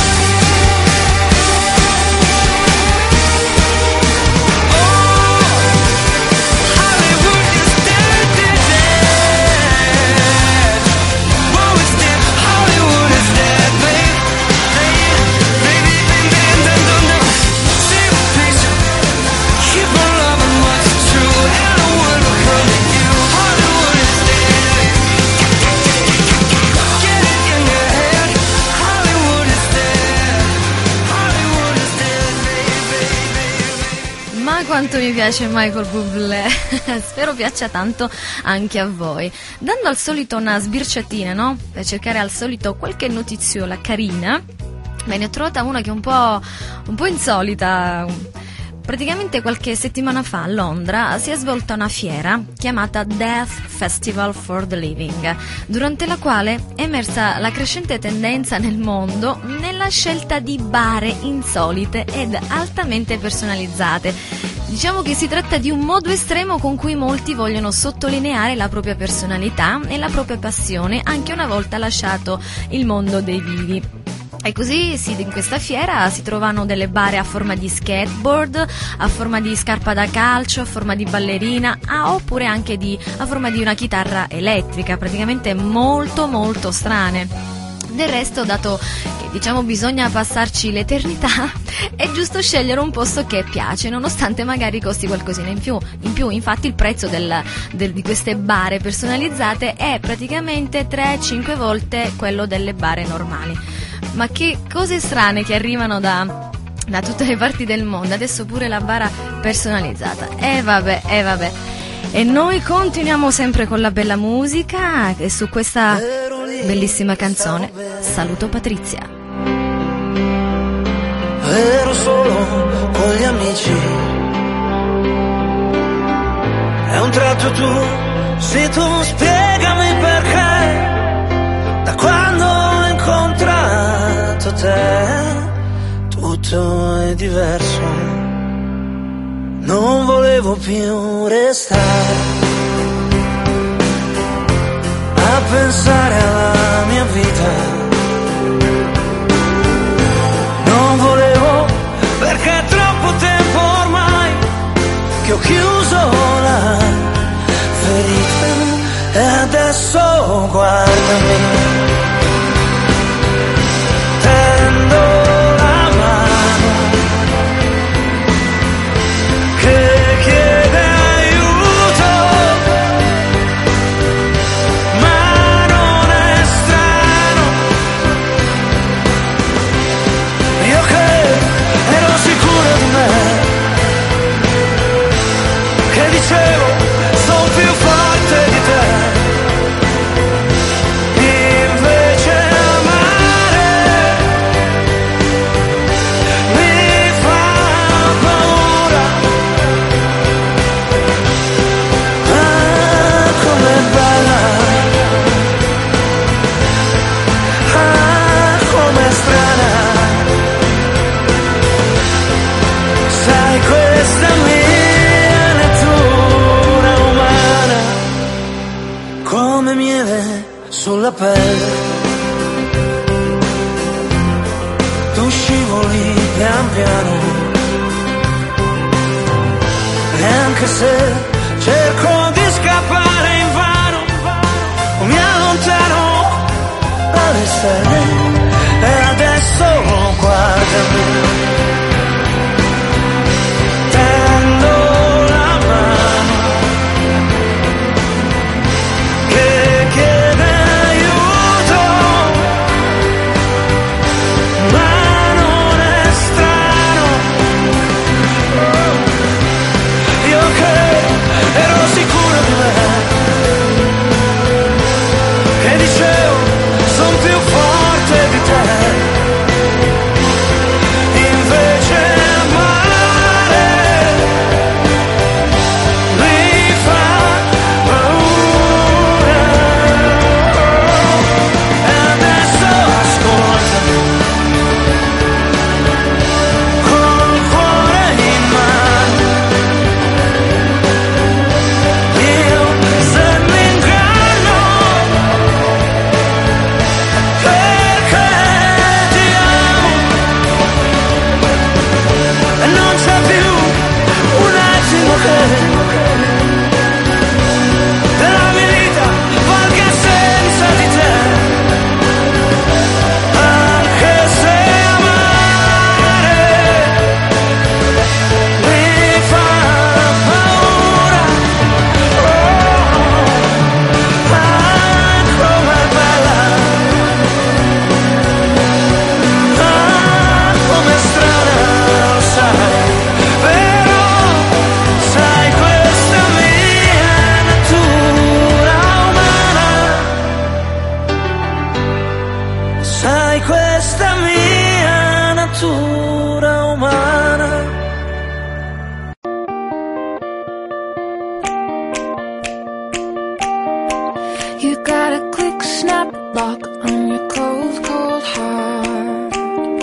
Quanto mi piace Michael Bublé, spero piaccia tanto anche a voi. Dando al solito una sbirciatina, no? Per cercare al solito qualche notiziola carina, me ne ho trovata una che è un po', un po' insolita. Praticamente qualche settimana fa a Londra si è svolta una fiera chiamata Death Festival for the Living, durante la quale è emersa la crescente tendenza nel mondo nella scelta di bare insolite ed altamente personalizzate. Diciamo che si tratta di un modo estremo con cui molti vogliono sottolineare la propria personalità e la propria passione, anche una volta lasciato il mondo dei vivi. E così sì, in questa fiera si trovano delle bare a forma di skateboard, a forma di scarpa da calcio, a forma di ballerina, ah, oppure anche di, a forma di una chitarra elettrica, praticamente molto molto strane. Del resto, dato che diciamo bisogna passarci l'eternità, è giusto scegliere un posto che piace, nonostante magari costi qualcosina in più. In più, infatti, il prezzo del, del, di queste bare personalizzate è praticamente tre cinque volte quello delle bare normali. Ma che cose strane che arrivano da, da tutte le parti del mondo. Adesso pure la bara personalizzata. E vabbè, e vabbè. E noi continuiamo sempre con la bella musica e su questa bellissima canzone saluto Patrizia. Ero solo con gli amici e a un tratto tu, sì tu spiegami perché da quando ho incontrato te tutto è diverso. Non volevo più restare a pensare alla mia vita. Non volevo, perché è troppo tempo ormai che ho chiuso la ferita. E adesso guardami, tendo la mano che chiede aiuto, ma non è strano. Io che ero sicuro di me, che dicevo sono più forte di te, invece amare mi fa paura. Ah, com'è bella, ah, com'è strana. Sai, questa mia natura umana, come miele sulla pelle, tu scivoli pian piano, e anche se cerco di scappare invano, mi allontano dalle stelle. E adesso guardami, tendo la mano che chiede aiuto, ma non è strano. Io che ero sicuro di me, che dicevo son più forte di te, invece amare mi fa paura. E adesso ascoltami, col cuore in mano, io se mi inganno, perché ti amo e non c'è più un attimo che della mia vita valga senza di te, anche se amare mi fa paura. Oh, ah, com'è bella, ah, com'è strana, lo sai, però sai, questa mia natura umana, sai, questa mia natura umana. You got a quick snap lock on your cold, cold heart.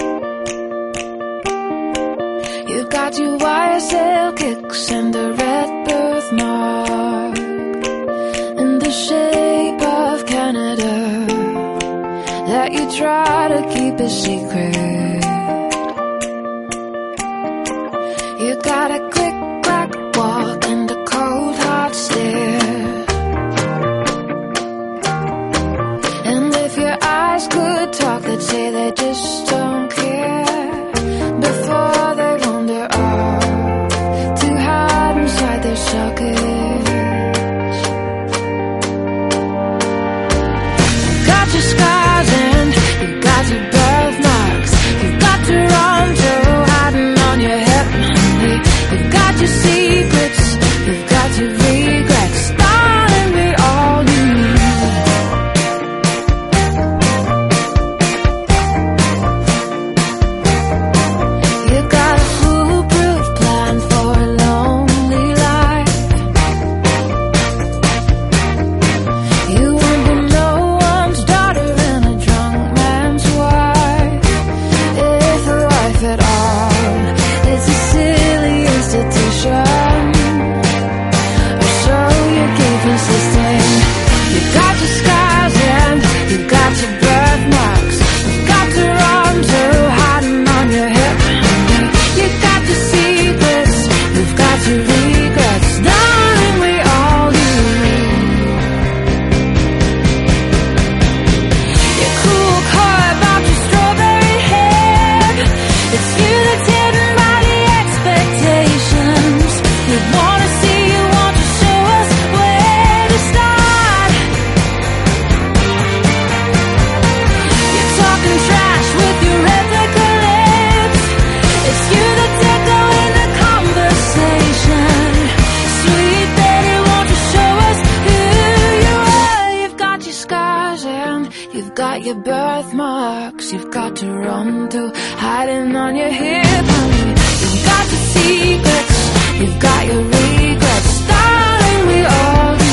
You got your Y S L kicks and the red birthmark in the shape of Canada that you try to keep a secret. You got a click clack walk and the cold hard stare. And if your eyes could talk, You've got your birthmarks, you've got to run to, hiding on your hip, honey. You've got your secrets, you've got your regrets, darling, we all do.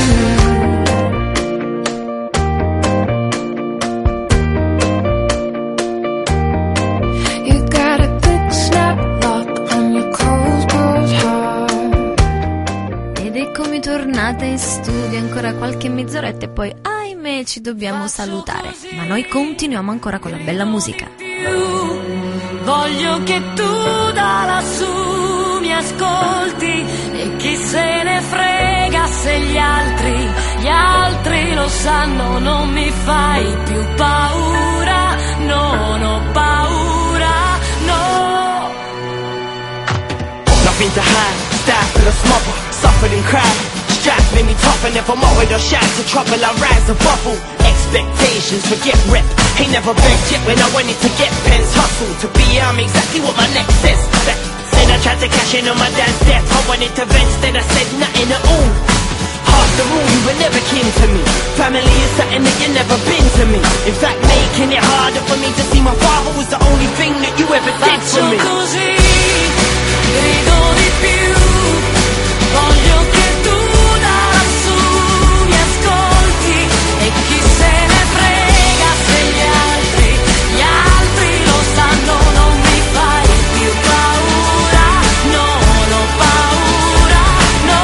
You got a big snap lock on your cold, cold heart. Ed eccomi tornata in studio, ancora qualche mezz'oretta e poi ahimè ci dobbiamo salutare, ma noi continuiamo ancora con la bella musica. Voglio che tu da lassù mi ascolti e chi se ne frega se gli altri, gli altri lo sanno, non mi fai più paura, non ho paura, no. Nothing to hide, style for the smother, suffered and cried. Strife made me tough and if I'm worried or shy to trouble I rise above all expectations, forget rep. Ain't never begged yet when I wanted to get pens. Hustle to be I'm exactly what my next says. That said I tried to cash in on my dad's death. I wanted to vent, instead I said nothing at all. After all, you were never kin to me. Family is something that you never been to me. In fact, making it harder for me to see my father was the only thing that you ever did for me. Faccio così, grido di più. Voglio che tu da lassù mi ascolti e chi se ne frega se gli altri, gli altri lo sanno, non mi fai più paura, non ho paura, no.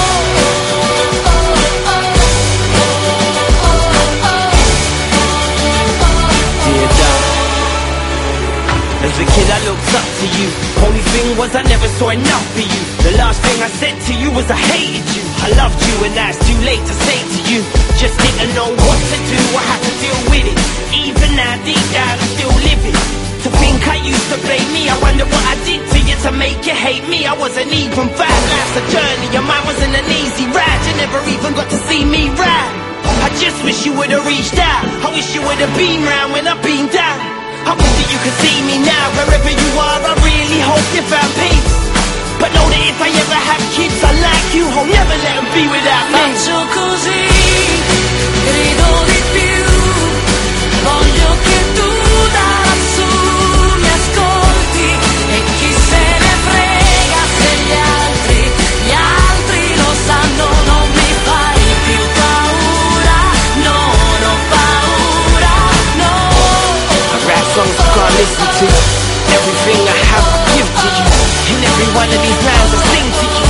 Dear darling, as a kid I looked up to you. Only thing was I never saw enough for you. The last thing I said to you was I hated you. I loved you and now it's too late to say to you. Just didn't know what to do, I had to deal with it. Even now deep down I'm still living. To think I used to blame me, I wonder what I did to you to make you hate me. I wasn't even bad, life's a journey and mine wasn't an easy ride. You never even got to see me ride. I just wish you would've reached out. I wish you would've been round when I've been down. I wish that you could see me now, wherever you are, I really hope you found peace. But know that if I ever have kids, I like you, I'll never let them be without me. Faccio così, grido di più. Voglio che tu da lassù mi ascolti e chi se ne frega se gli altri, gli altri lo sanno, non mi fai più paura, non ho paura, no. I rap songs you can't listen to. Everything I have I give to you. And every one of these lines I sing to you.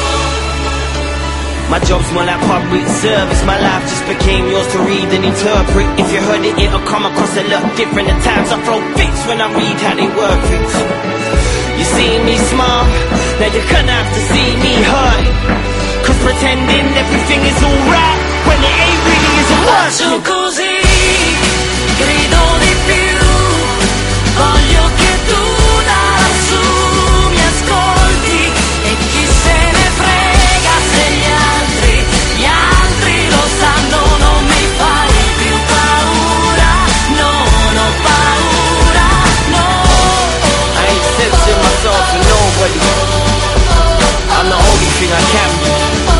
My job's more like public service. My life just became yours to read and interpret. If you heard it, it'll come across a lot different. At times I throw fits when I read how they work it. You see me smile, now you're gonna have to see me hurt. Cause pretending everything is alright when it ain't really isn't Faccio working. così, grido di più. Voglio che tu da lassù mi ascolti e chi se ne frega se gli altri, gli altri lo sanno, non mi fai più paura, non ho paura, no. I ain't censoring myself for nobody. I'm the only thing I can be.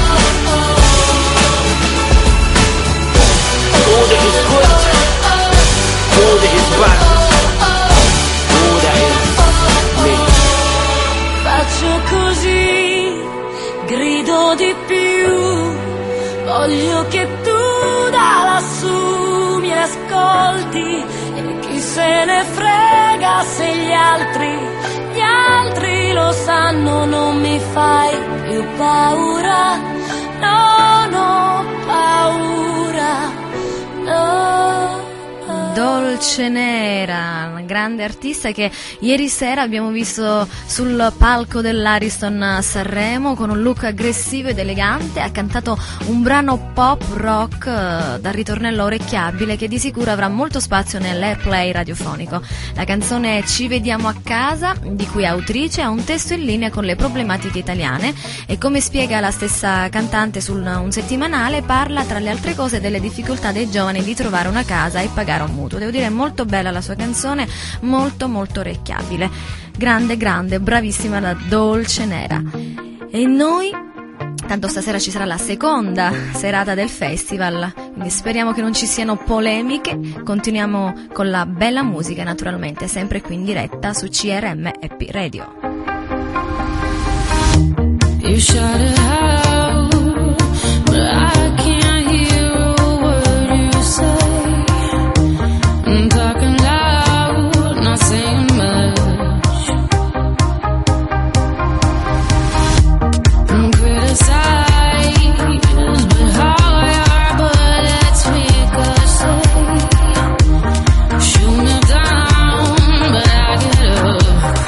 All that is good, all that is bad, all that is me. Faccio così, grido di più. Voglio che tu da lassù mi ascolti e chi se ne frega se gli altri, gli altri lo sanno, non mi fai più paura, non ho paura, no. Dolce Nera, una grande artista che ieri sera abbiamo visto sul palco dell'Ariston a Sanremo con un look aggressivo ed elegante. Ha cantato un brano pop rock eh, dal ritornello orecchiabile che di sicuro avrà molto spazio nell'airplay radiofonico. La canzone Ci vediamo a casa, di cui è autrice, ha un testo in linea con le problematiche italiane e, come spiega la stessa cantante su un, un settimanale, parla tra le altre cose delle difficoltà dei giovani di trovare una casa e pagare un mutuo. Devo dire, è molto bella la sua canzone, molto molto orecchiabile. Grande, grande, bravissima la Dolce Nera. E noi, tanto stasera ci sarà la seconda serata del festival, quindi speriamo che non ci siano polemiche. Continuiamo con la bella musica, naturalmente, sempre qui in diretta su C R M Happy Radio. You shout it out, but I can't hear a word you say. I'm talking loud, not saying much. I'm criticized, but how your bullets ricochet. Shoot me down, but I get up.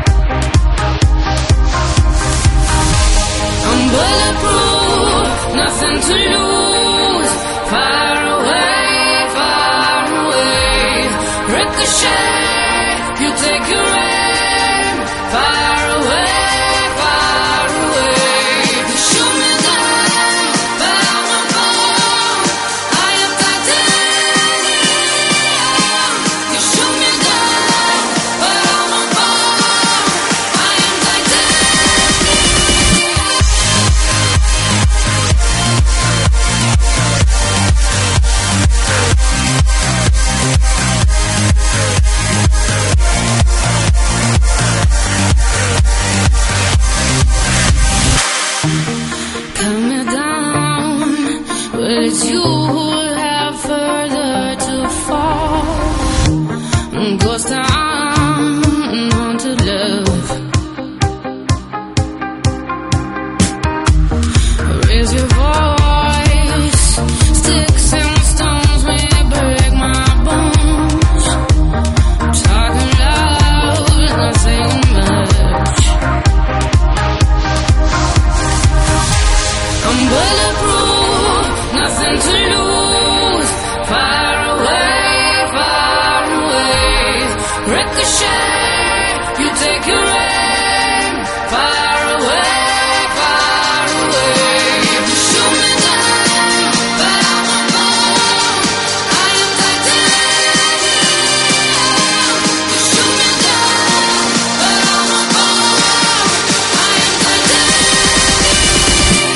I'm bulletproof, nothing to lose. Far away, far away. Ricochet, you take your aim. Far away, far away. You shoot me down, but I'm a bomb. I am titanium. You shoot me down, but I'm a bomb. I am titanium. Cut me down, but it's you who have further to fall. Ghost town, haunted love. Raise your voice, sticks and stones may break my bones. Talking loud, not saying much. I'm bulletproof, nothing to lose. Far away, far away. Ricochet, you take your aim. Far away, far away. You shoot me down, but I'm a bomb. I am titanium. You shoot me down, but I'm a bomb. I am titanium.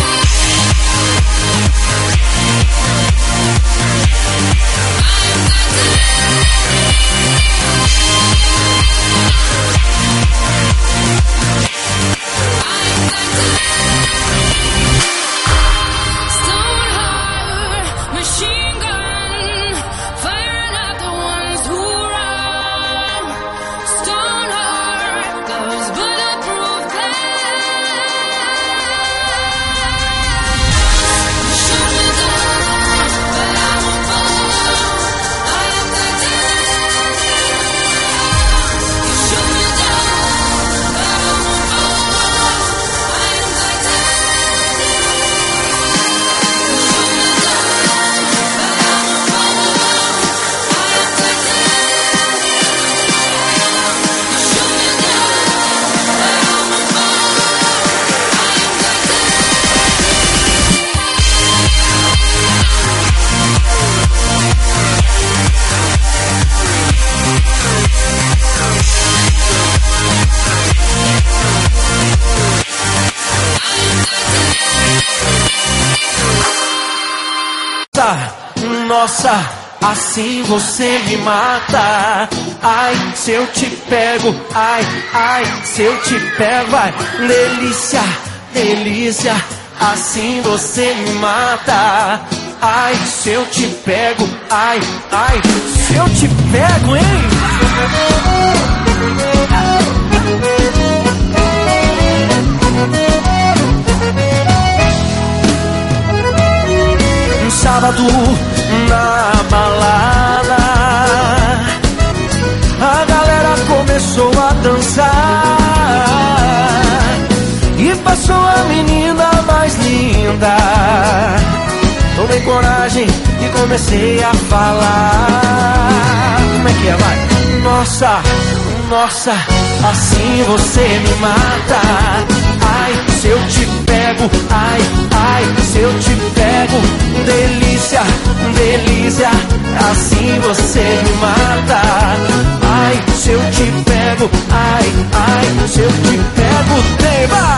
Stone heart, machine gun, firing at the ones who run. Stone heart, those bulletproof glass. Shoot me down, but I'm a bomb. I am titanium. You shoot me down, but I'm a bomb. I am titanium. You shoot me down, but I'm a bomb. I am titanium. You shoot me down, but I'm a bomb. I am Nossa, assim você me mata. Ai, se eu te pego, ai, ai, se eu te pego, vai. Delícia, delícia, assim você me mata. Ai, se eu te pego, ai, ai, se eu te pego, hein? Um sábado na balada, a galera começou a dançar e passou a menina mais linda. Tomei coragem e comecei a falar. Como é que é, vai? Nossa, nossa, assim você me mata. Ai, se eu te pego, ai, ai, se eu te pego. Delícia, delícia, assim você me mata. Ai, se eu te pego, ai, ai, se eu te pego. Tema!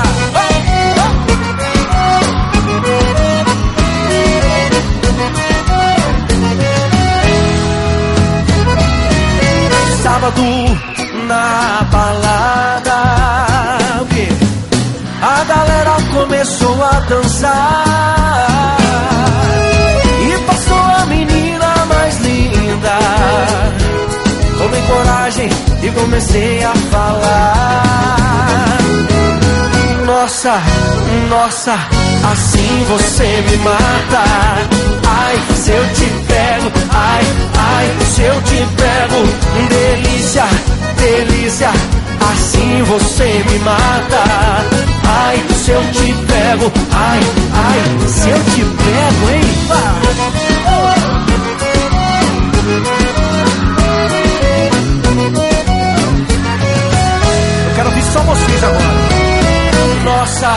sábado na balada, o quê? A galera começou a dançar e passou a menina mais linda. Tomei coragem e comecei a falar. Nossa, nossa, assim você me mata. Ai, se eu te pego, ai, ai, se eu te pego. Delícia, delícia, assim você me mata. Ai, se eu te pego, ai, ai, se eu te pego, hein? Eu quero ouvir só vocês agora. Nossa,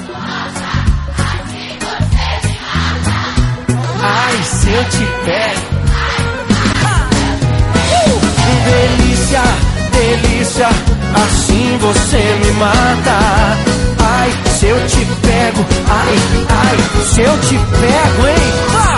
ai, se eu te pego. Delícia, delícia, assim você me mata. Ai, se eu te pego, ai, ai, se eu te pego, hein?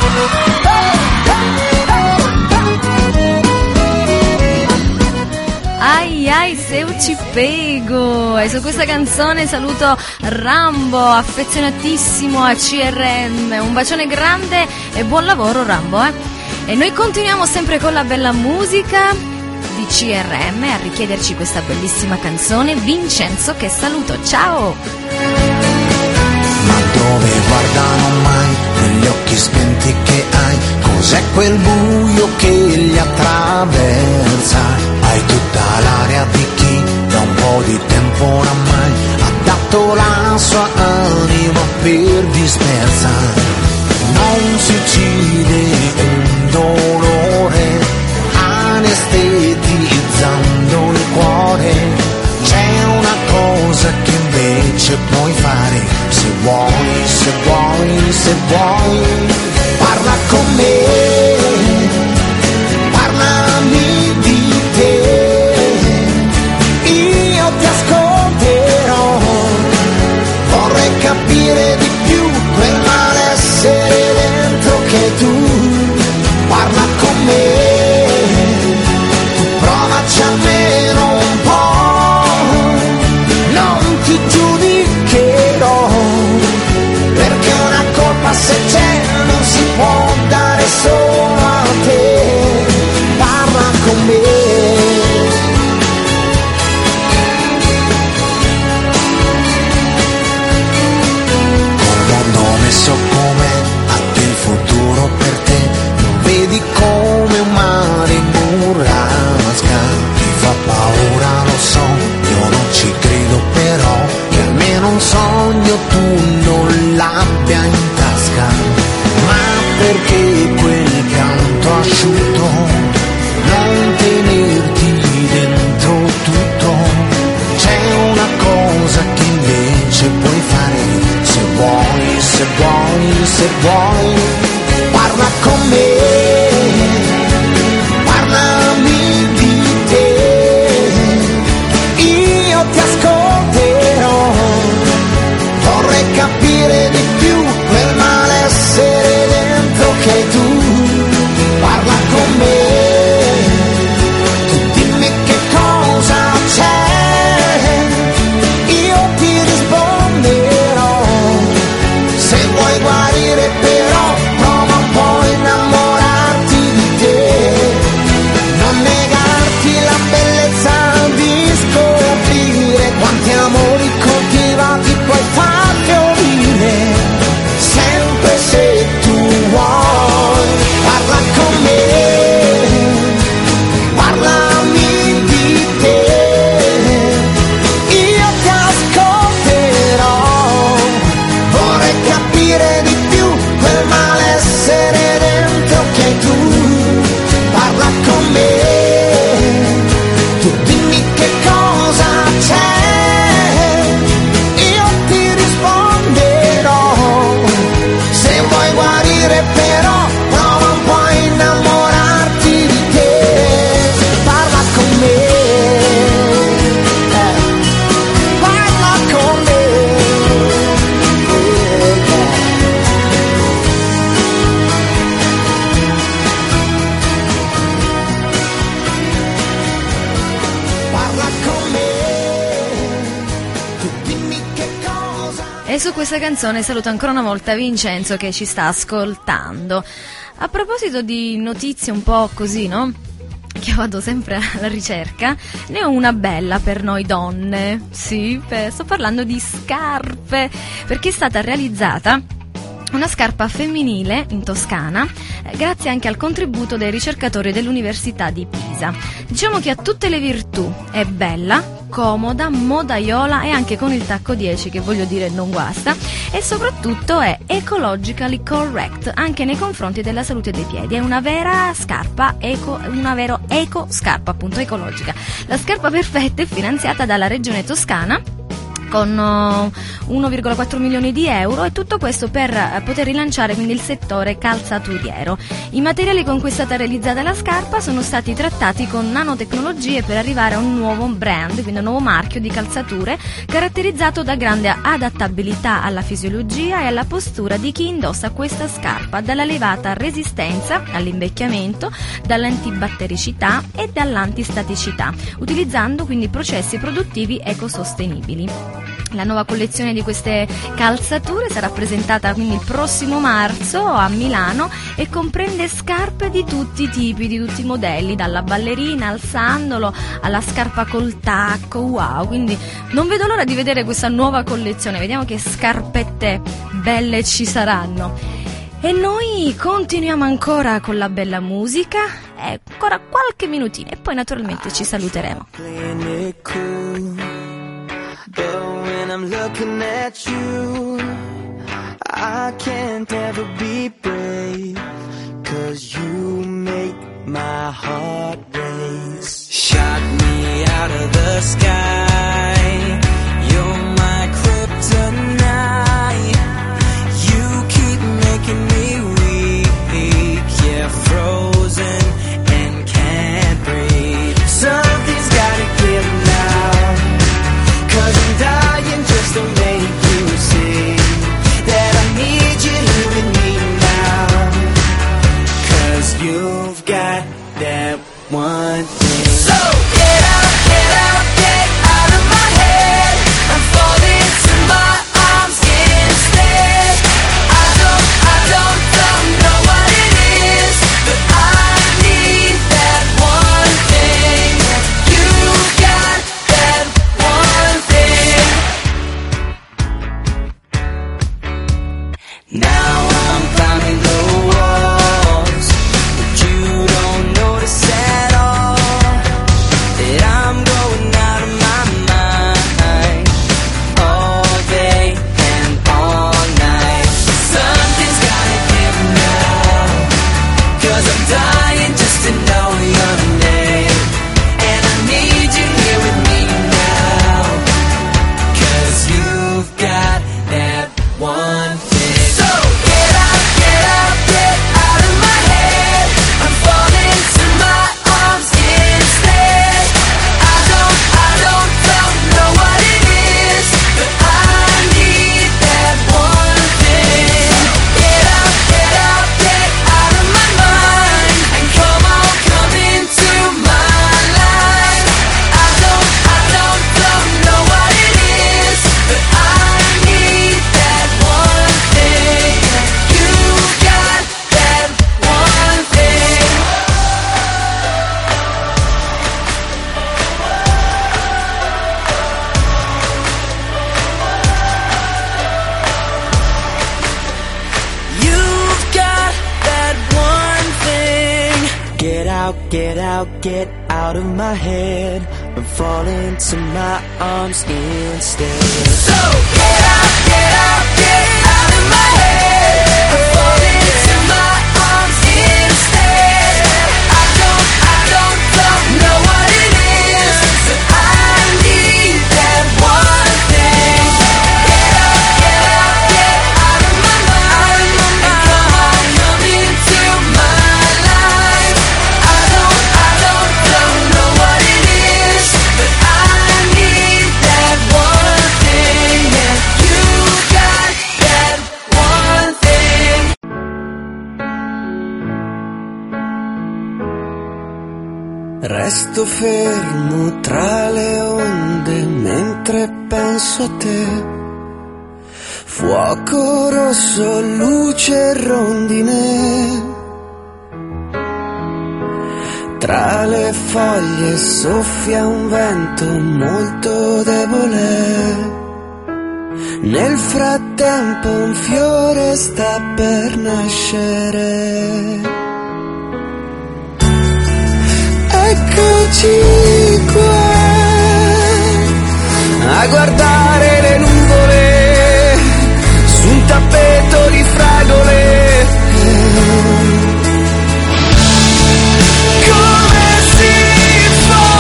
Ai ai se io ci pego. E su questa canzone saluto Rambo, affezionatissimo a C R M. Un bacione grande e buon lavoro Rambo, eh? E noi continuiamo sempre con la bella musica di C R M a richiederci questa bellissima canzone. Vincenzo, che saluto, ciao! Ma dove guardano mai negli occhi spenti che hai? Cos'è quel buio che li attraversa? Hai tutta l'aria di chi da un po' di tempo oramai ha dato la sua anima per dispersa. Non si uccide un dolore anestetizzando il cuore. C'è una cosa che invece puoi fare, se vuoi, se vuoi, se vuoi. Parla con me, parlami di te, io ti ascolterò. Vorrei capire di più quel malessere dentro che tu. Parla con me, tu provaci almeno un po', non ti giudicherò, perché una colpa se c'è non si può dare solo a te. Parla con me. Col mondo messo come a te il futuro per te, non vedi come un mare in burrasca. Ti fa paura, lo so, io non ci credo, però che almeno un sogno tu non l'abbia in tasca. Ma perché quel pianto asciutto, non tenerti dentro tutto? C'è una cosa che invece puoi fare, se vuoi, se vuoi, se vuoi. Parla con me, parlami di te, io ti ascolterò. Vorrei capire di più quel malessere dentro che tu. Parla con me, tu dimmi che cosa c'è, io ti risponderò. Se vuoi guarire per su questa canzone saluto ancora una volta Vincenzo che ci sta ascoltando. A proposito di notizie un po' così, no? Che vado sempre alla ricerca, ne ho una bella per noi donne. Sì, per, sto parlando di scarpe, perché è stata realizzata una scarpa femminile in Toscana, eh, grazie anche al contributo dei ricercatori dell'Università di Pisa. Diciamo che ha tutte le virtù, è bella, comoda, modaiola e anche con il tacco dieci, che voglio dire non guasta, e soprattutto è ecologically correct anche nei confronti della salute dei piedi. È una vera scarpa eco, una vera eco scarpa, appunto, ecologica. La scarpa perfetta è finanziata dalla regione Toscana con uno virgola quattro milioni di euro, e tutto questo per poter rilanciare quindi il settore calzaturiero. I materiali con cui è stata realizzata la scarpa sono stati trattati con nanotecnologie per arrivare a un nuovo brand, quindi un nuovo marchio di calzature caratterizzato da grande adattabilità alla fisiologia e alla postura di chi indossa questa scarpa, dalla elevata resistenza all'invecchiamento, dall'antibattericità e dall'antistaticità, utilizzando quindi processi produttivi ecosostenibili. La nuova collezione di queste calzature sarà presentata quindi il prossimo marzo a Milano e comprende scarpe di tutti i tipi, di tutti i modelli, dalla ballerina al sandalo alla scarpa col tacco. Wow, quindi non vedo l'ora di vedere questa nuova collezione, vediamo che scarpette belle ci saranno. E noi continuiamo ancora con la bella musica, e ancora qualche minutino e poi naturalmente ci saluteremo. But when I'm looking at you, I can't ever be brave, 'cause you make my heart race. Shot me out of the sky, you're my kryptonite. You keep making me weak, yeah, frozen and can't breathe. Something's gotta give now, 'cause I'm dying just to make you see that I need you here with me now. 'Cause you've got that one thing. So get out, get out, get out of my head. I'm falling to my arms instead. I don't, I don't, don't know what it is, but I need that one thing. You've got that one thing. Now I'm climbing the walls, but you don't notice at all that I'm going out of my mind all day and all night. Something's gotta give now, 'cause I'm dying just to know your name, and I need you here with me now, 'cause you've got that one thing. So get out, get out, get out of my head. I'm falling to my arms instead. I don't, I don't, don't know what it is, but I need that one thing. Get out, get out, get out of my mind, and come on, come into my life. I don't, I don't, don't know what it is, but I need that one thing. You got that one thing. You've got that one thing. Get out, get out, get out of my head, and fall into my arms instead. So get out, get out, get out of my head, and fall into my arms instead. I don't, I don't, don't know what it is, but I need that one thing. Get out, get out, get out of my mind, and come on, come into my life. I don't, I don't, don't know what it is, but I need that one thing. Yeah, you got that one thing. Resto fermo tra le onde mentre penso a te. fuoco rosso, luce rondine. Tra le foglie soffia un vento molto debole. Nel frattempo un fiore sta per nascere. Eccoci qua a guardare le nuvole su un tappeto di fragole. Come si fa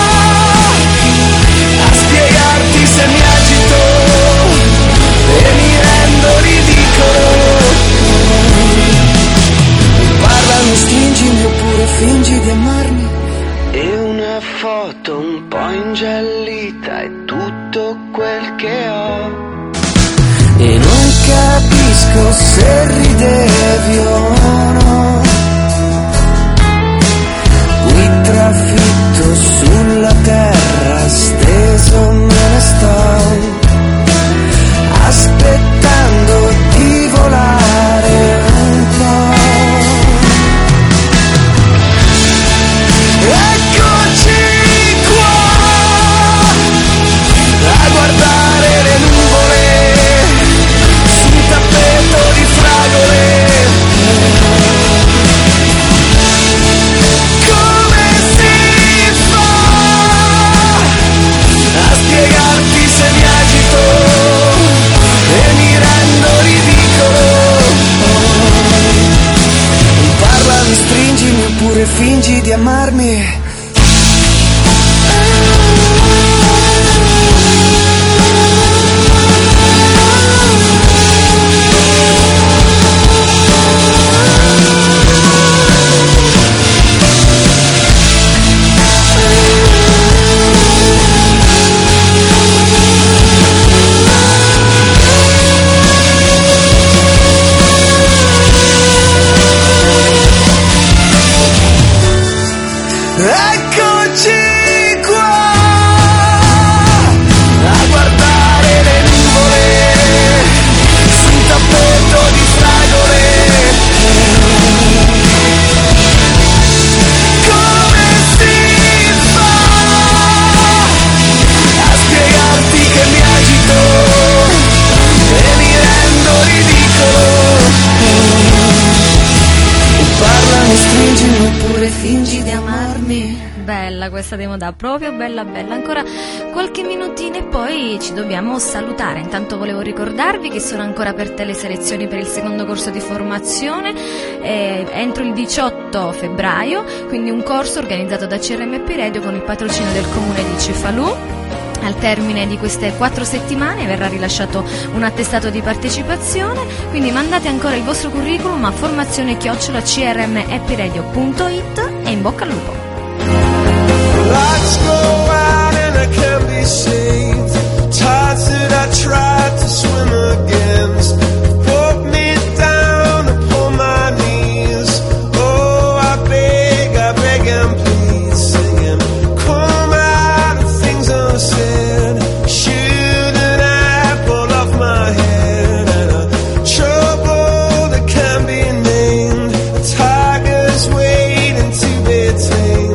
a spiegarti se mi agito e mi rendo ridicolo? Parlami, stringimi oppure fingi di amarmi. E una foto un po' ingiallita è tutto quel che ho. E non capisco se ridevi o no. Qui trafitto sulla terra steso me ne sto, aspettando di volare un po'. Eccoci qua a guardare le nuvole su un tappeto di fragole. Come si fa a spiegarti se mi agito e mi rendo ridicolo? Parlami, stringimi oppure fingi di amarmi. Eccoci qua a guardare le nuvole su un tappeto di fragole. Come si fa a spiegarti che mi agito e mi rendo ridicolo? Parlami, stringimi oppure fingi di amarmi. Bella questa demo da, proprio bella bella. Ancora qualche minutino e poi ci dobbiamo salutare. Intanto volevo ricordarvi che sono ancora aperte le selezioni per il secondo corso di formazione eh, entro il diciotto febbraio, quindi un corso organizzato da C R M P Radio con il patrocinio del comune di Cefalù. Al termine di queste quattro settimane verrà rilasciato un attestato di partecipazione, quindi mandate ancora il vostro curriculum a formazione chiocciola c r m e p radio punto i t e in bocca al lupo. Lights go out and I can't be saved. Tides that I tried to swim against broke me down upon my knees. Oh, I beg, I beg and please, singing, come out of things unsaid. Shoot an apple off my head and a trouble that can't be named. A tiger's waiting to be tamed.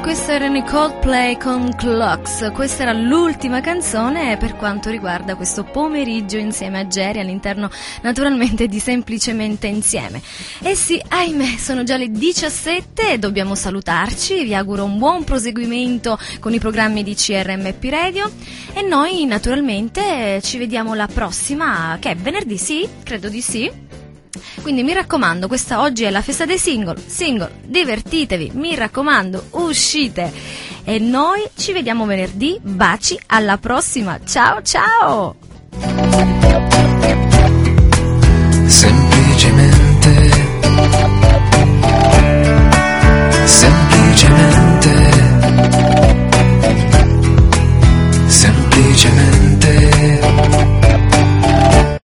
Questo erano i Coldplay con Clocks. Questa era l'ultima canzone per quanto riguarda questo pomeriggio insieme a Jerry all'interno naturalmente di Semplicemente Insieme. E sì, ahimè, sono già le diciassette e dobbiamo salutarci. Vi auguro un buon proseguimento con i programmi di C R M P Radio e noi naturalmente ci vediamo la prossima, che è venerdì, sì? Credo di sì. Quindi mi raccomando, questa oggi è la festa dei single, single, divertitevi, mi raccomando, uscite e noi ci vediamo venerdì, baci, alla prossima, ciao ciao!